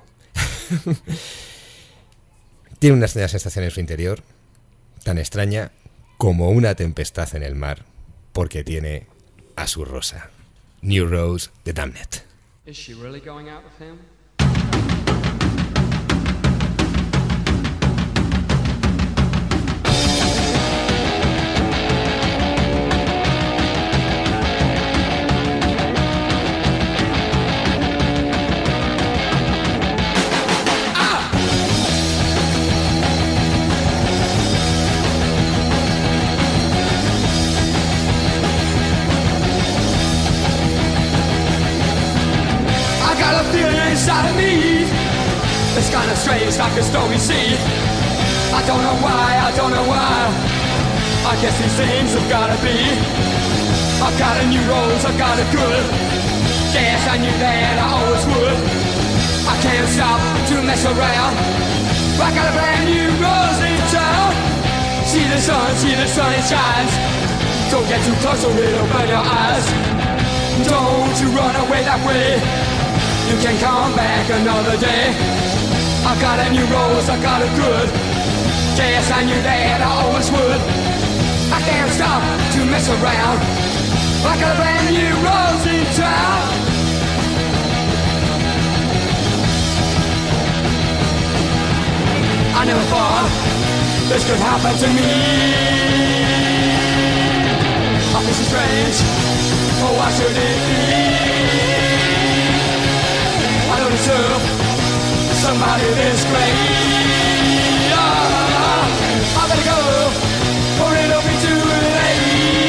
[SPEAKER 4] Tiene una sensación en su interior tan extraña como una tempestad en el mar, porque tiene a su rosa. New Rose, The Damned.
[SPEAKER 13] Is she really going out with him?
[SPEAKER 14] kinda strange like a stormy sea. I don't know why, I don't know why. I guess these things have gotta be. I've got a new rose, I've got a good. Yes, I knew that I always would. I can't stop to mess around. I got a brand new rose in town. See the sun it shines. Don't get too close or it'll burn your eyes. Don't you run away that way. You can come back another day. I got a new rose, I got a good. Yes, I knew that I always would. I can't stop to mess around. I got a brand new rose in town. I never thought this could happen to me. I feel so strange. Oh, why should it be? I don't deserve somebody this great. I gotta go, or it'll be too late.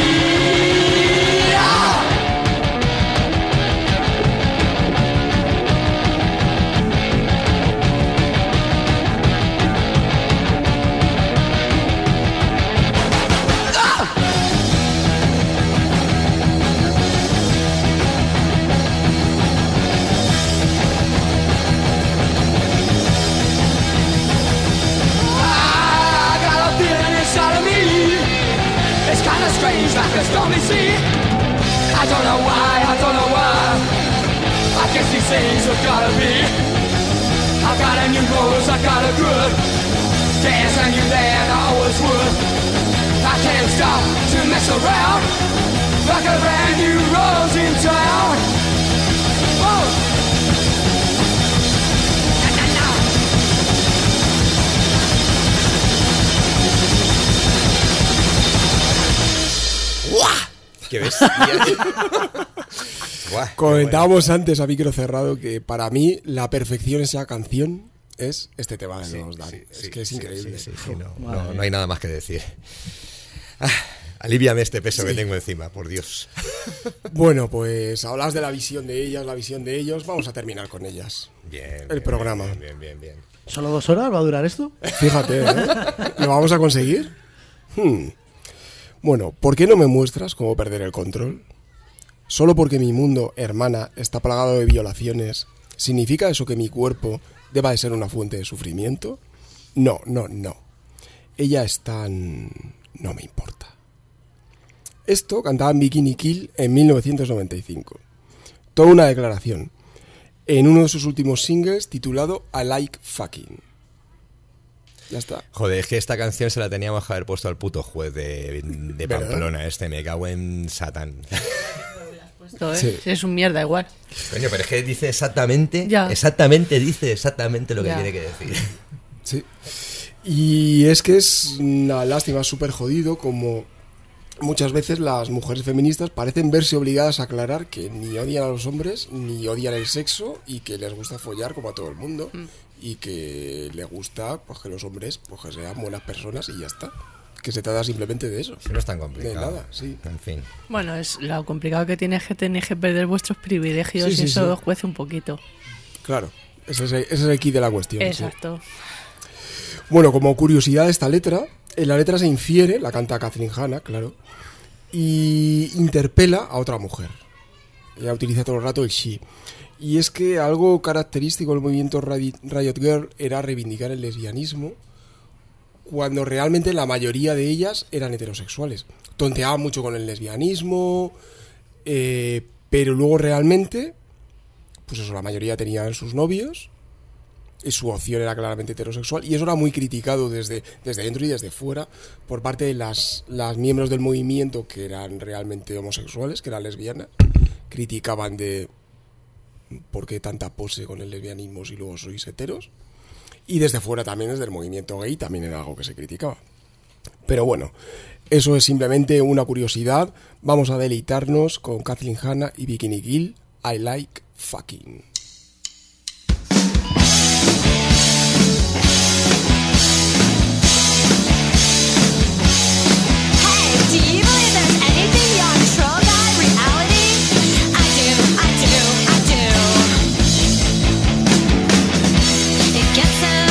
[SPEAKER 14] Strange like a stormy sea. I don't know why, I don't know why. I guess these things have gotta be. I got a new rose, I got a good. Yes, I knew that I always would. I can't stop to mess around. I got a brand new rose in town. Whoa.
[SPEAKER 4] ¡Qué bestia!
[SPEAKER 6] Comentábamos antes a micro cerrado que para mí la perfección de esa canción es este tema que nos dan. Es que es increíble.
[SPEAKER 4] No hay nada más que decir. Aliviame este peso que tengo encima, por Dios.
[SPEAKER 6] Bueno, pues hablas de la visión de ellas, la visión de ellos. Vamos a terminar con ellas. El programa.
[SPEAKER 4] Bien.
[SPEAKER 2] ¿Solo 2 horas va a durar esto?
[SPEAKER 6] Fíjate, ¿eh? ¿Lo vamos a conseguir? Bueno, ¿por qué no me muestras cómo perder el control? ¿Solo porque mi mundo, hermana, está plagado de violaciones, significa eso que mi cuerpo deba de ser una fuente de sufrimiento? No. Ella es tan... no me importa. Esto cantaba en Bikini Kill en 1995. Toda una declaración. En uno de sus últimos singles titulado I Like Fucking. Ya está.
[SPEAKER 4] Joder, es que esta canción se la teníamos que haber puesto al puto juez de Pamplona. Me cago en Satán.
[SPEAKER 5] Sí. Es un mierda igual.
[SPEAKER 4] Coño, pero es que dice exactamente lo que tiene que decir.
[SPEAKER 6] Sí. Y es que es una lástima, súper jodido como muchas veces las mujeres feministas parecen verse obligadas a aclarar que ni odian a los hombres, ni odian el sexo y que les gusta follar como a todo el mundo. Y que le gusta pues que los hombres pues que sean buenas personas y ya está. Que se trata simplemente de eso.
[SPEAKER 4] Si no es tan complicado.
[SPEAKER 6] De nada, sí.
[SPEAKER 4] En fin.
[SPEAKER 5] Bueno, es lo complicado que tiene que tenéis que perder vuestros privilegios y eso os juece un poquito.
[SPEAKER 6] Claro, ese es el key de la cuestión.
[SPEAKER 5] Exacto.
[SPEAKER 6] Sí. Bueno, como curiosidad de esta letra, en la letra se infiere, la canta Kathleen Hanna, claro, y interpela a otra mujer. Ella utiliza todo el rato el she. Y es que algo característico del movimiento Riot Girl era reivindicar el lesbianismo cuando realmente la mayoría de ellas eran heterosexuales. Tonteaban mucho con el lesbianismo, pero luego realmente, pues eso, la mayoría tenían sus novios y su opción era claramente heterosexual y eso era muy criticado desde dentro y desde fuera por parte de las miembros del movimiento que eran realmente homosexuales, que eran lesbianas, criticaban de... ¿por qué tanta pose con el lesbianismo si luego sois heteros? Y desde fuera también, desde el movimiento gay, también era algo que se criticaba. Pero bueno, eso es simplemente una curiosidad. Vamos a deleitarnos con Kathleen Hanna y Bikini Kill, I Like Fucking.
[SPEAKER 15] Hey, do you believe there's anything beyond troll guy reality? I do. It gets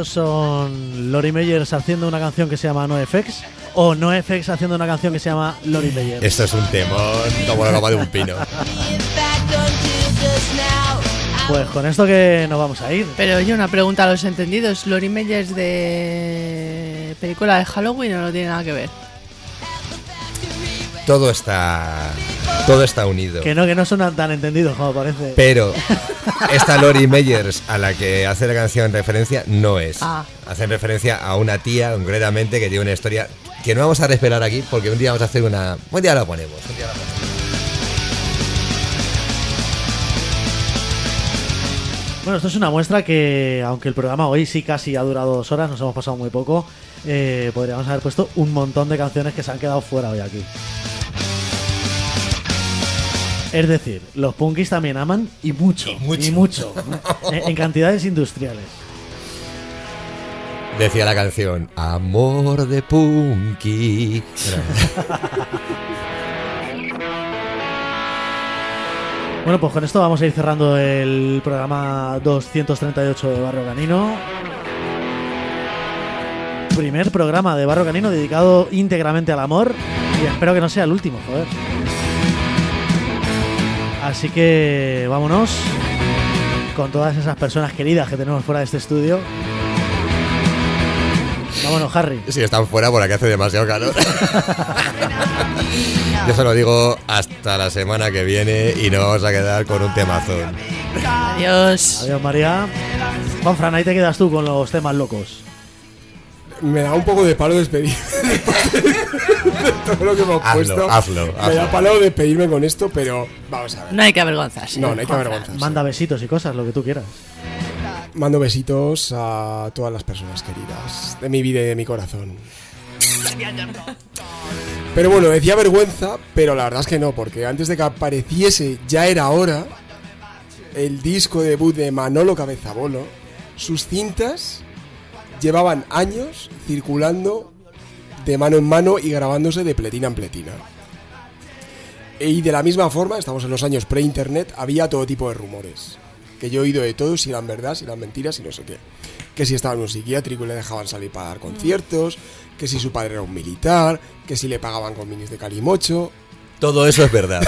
[SPEAKER 2] estos son Lori Meyers haciendo una canción que se llama NoFX o NoFX haciendo una canción que se llama Lori Meyers.
[SPEAKER 4] Esto es un temón como la cama de un pino.
[SPEAKER 2] Pues con esto que nos vamos a ir.
[SPEAKER 5] Pero oye, una pregunta a los entendidos. ¿Lori Meyers de película de Halloween o no tiene nada que ver?
[SPEAKER 4] Todo está unido.
[SPEAKER 2] Que no son tan entendidos como parece.
[SPEAKER 4] Pero esta Lori Meyers a la que hace la canción referencia no es. Hacen referencia a una tía, concretamente, que tiene una historia que no vamos a revelar aquí porque un día vamos a hacer una... Un día la ponemos.
[SPEAKER 2] Bueno, esto es una muestra que, aunque el programa hoy sí casi ha durado 2 horas, nos hemos pasado muy poco, podríamos haber puesto un montón de canciones que se han quedado fuera hoy aquí. Es decir, los punkis también aman y mucho. En cantidades industriales.
[SPEAKER 4] Decía la canción, amor de punky.
[SPEAKER 2] Bueno, pues con esto vamos a ir cerrando el programa 238 de Barrio Canino. Primer programa de Barrio Canino dedicado íntegramente al amor. Y espero que no sea el último, joder. Así que vámonos con todas esas personas queridas que tenemos fuera de este estudio. Vámonos, Harry.
[SPEAKER 4] Sí, están fuera por aquí hace demasiado calor. Yo se lo digo hasta la semana que viene y nos vamos a quedar con un temazón.
[SPEAKER 5] Adiós.
[SPEAKER 2] Adiós, María. Juanfran, ahí te quedas tú con los temas locos.
[SPEAKER 6] Me da un poco de palo despedir de todo lo que hemos puesto.
[SPEAKER 4] Hazlo.
[SPEAKER 6] Me da palo despedirme con esto, pero vamos a ver.
[SPEAKER 5] No hay que avergonzarse.
[SPEAKER 6] No hay que avergonzarse.
[SPEAKER 2] Manda besitos y cosas, lo que tú quieras.
[SPEAKER 6] Mando besitos a todas las personas queridas de mi vida y de mi corazón. Pero bueno, decía vergüenza, pero la verdad es que no, porque antes de que apareciese Ya era hora, el disco debut de Manolo Cabezabolo, sus cintas llevaban años circulando de mano en mano y grabándose de pletina en pletina. Y de la misma forma, estamos en los años pre-internet, había todo tipo de rumores. Que yo he oído de todo, si eran verdad, si eran mentiras y no sé qué. Que si estaba en un psiquiátrico y le dejaban salir para dar conciertos, que si su padre era un militar, que si le pagaban con minis de calimocho.
[SPEAKER 4] Todo eso es verdad.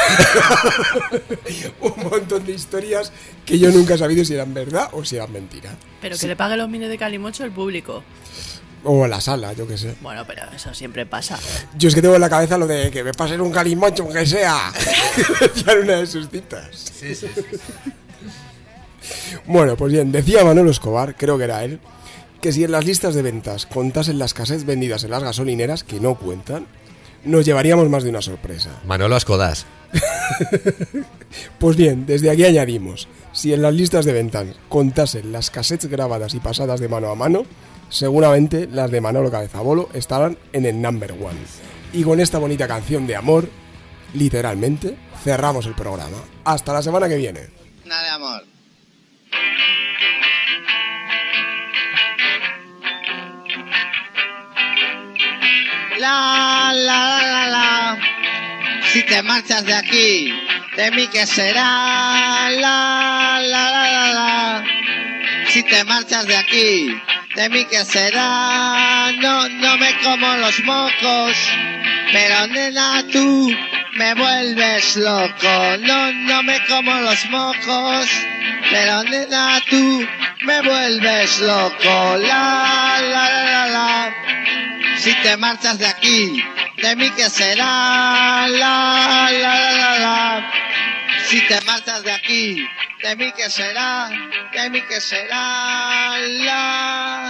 [SPEAKER 6] Un montón de historias que yo nunca he sabido si eran verdad o si eran mentira.
[SPEAKER 5] Pero que le pague los minis de calimocho el público.
[SPEAKER 6] O a la sala, yo qué sé.
[SPEAKER 5] Bueno, pero eso siempre pasa.
[SPEAKER 6] Yo es que tengo en la cabeza lo de que me pasen un calimocho, aunque sea. Decía en una de sus citas.
[SPEAKER 4] Sí.
[SPEAKER 6] Bueno, pues bien, decía Manolo Escobar, creo que era él, que si en las listas de ventas contasen las cassettes vendidas en las gasolineras, que no cuentan, nos llevaríamos más de una sorpresa.
[SPEAKER 4] Manolo Ascodas.
[SPEAKER 6] Pues bien, desde aquí añadimos, si en las listas de ventas contasen las cassettes grabadas y pasadas de mano a mano, seguramente las de Manolo Cabezabolo estarán en el number 1. Y con esta bonita canción de amor, literalmente, cerramos el programa. Hasta la semana que viene.
[SPEAKER 16] Nada de amor. La. Si te marchas de aquí, de mí qué será. La. Si te marchas de aquí, de mí qué será. No me como los mocos, pero nena tú me vuelves loco. No me como los mocos, pero nena tú me vuelves loco. La. Si te marchas de aquí, de mí qué será. La. Si te marchas de aquí, de mí qué será. De mí qué será. La.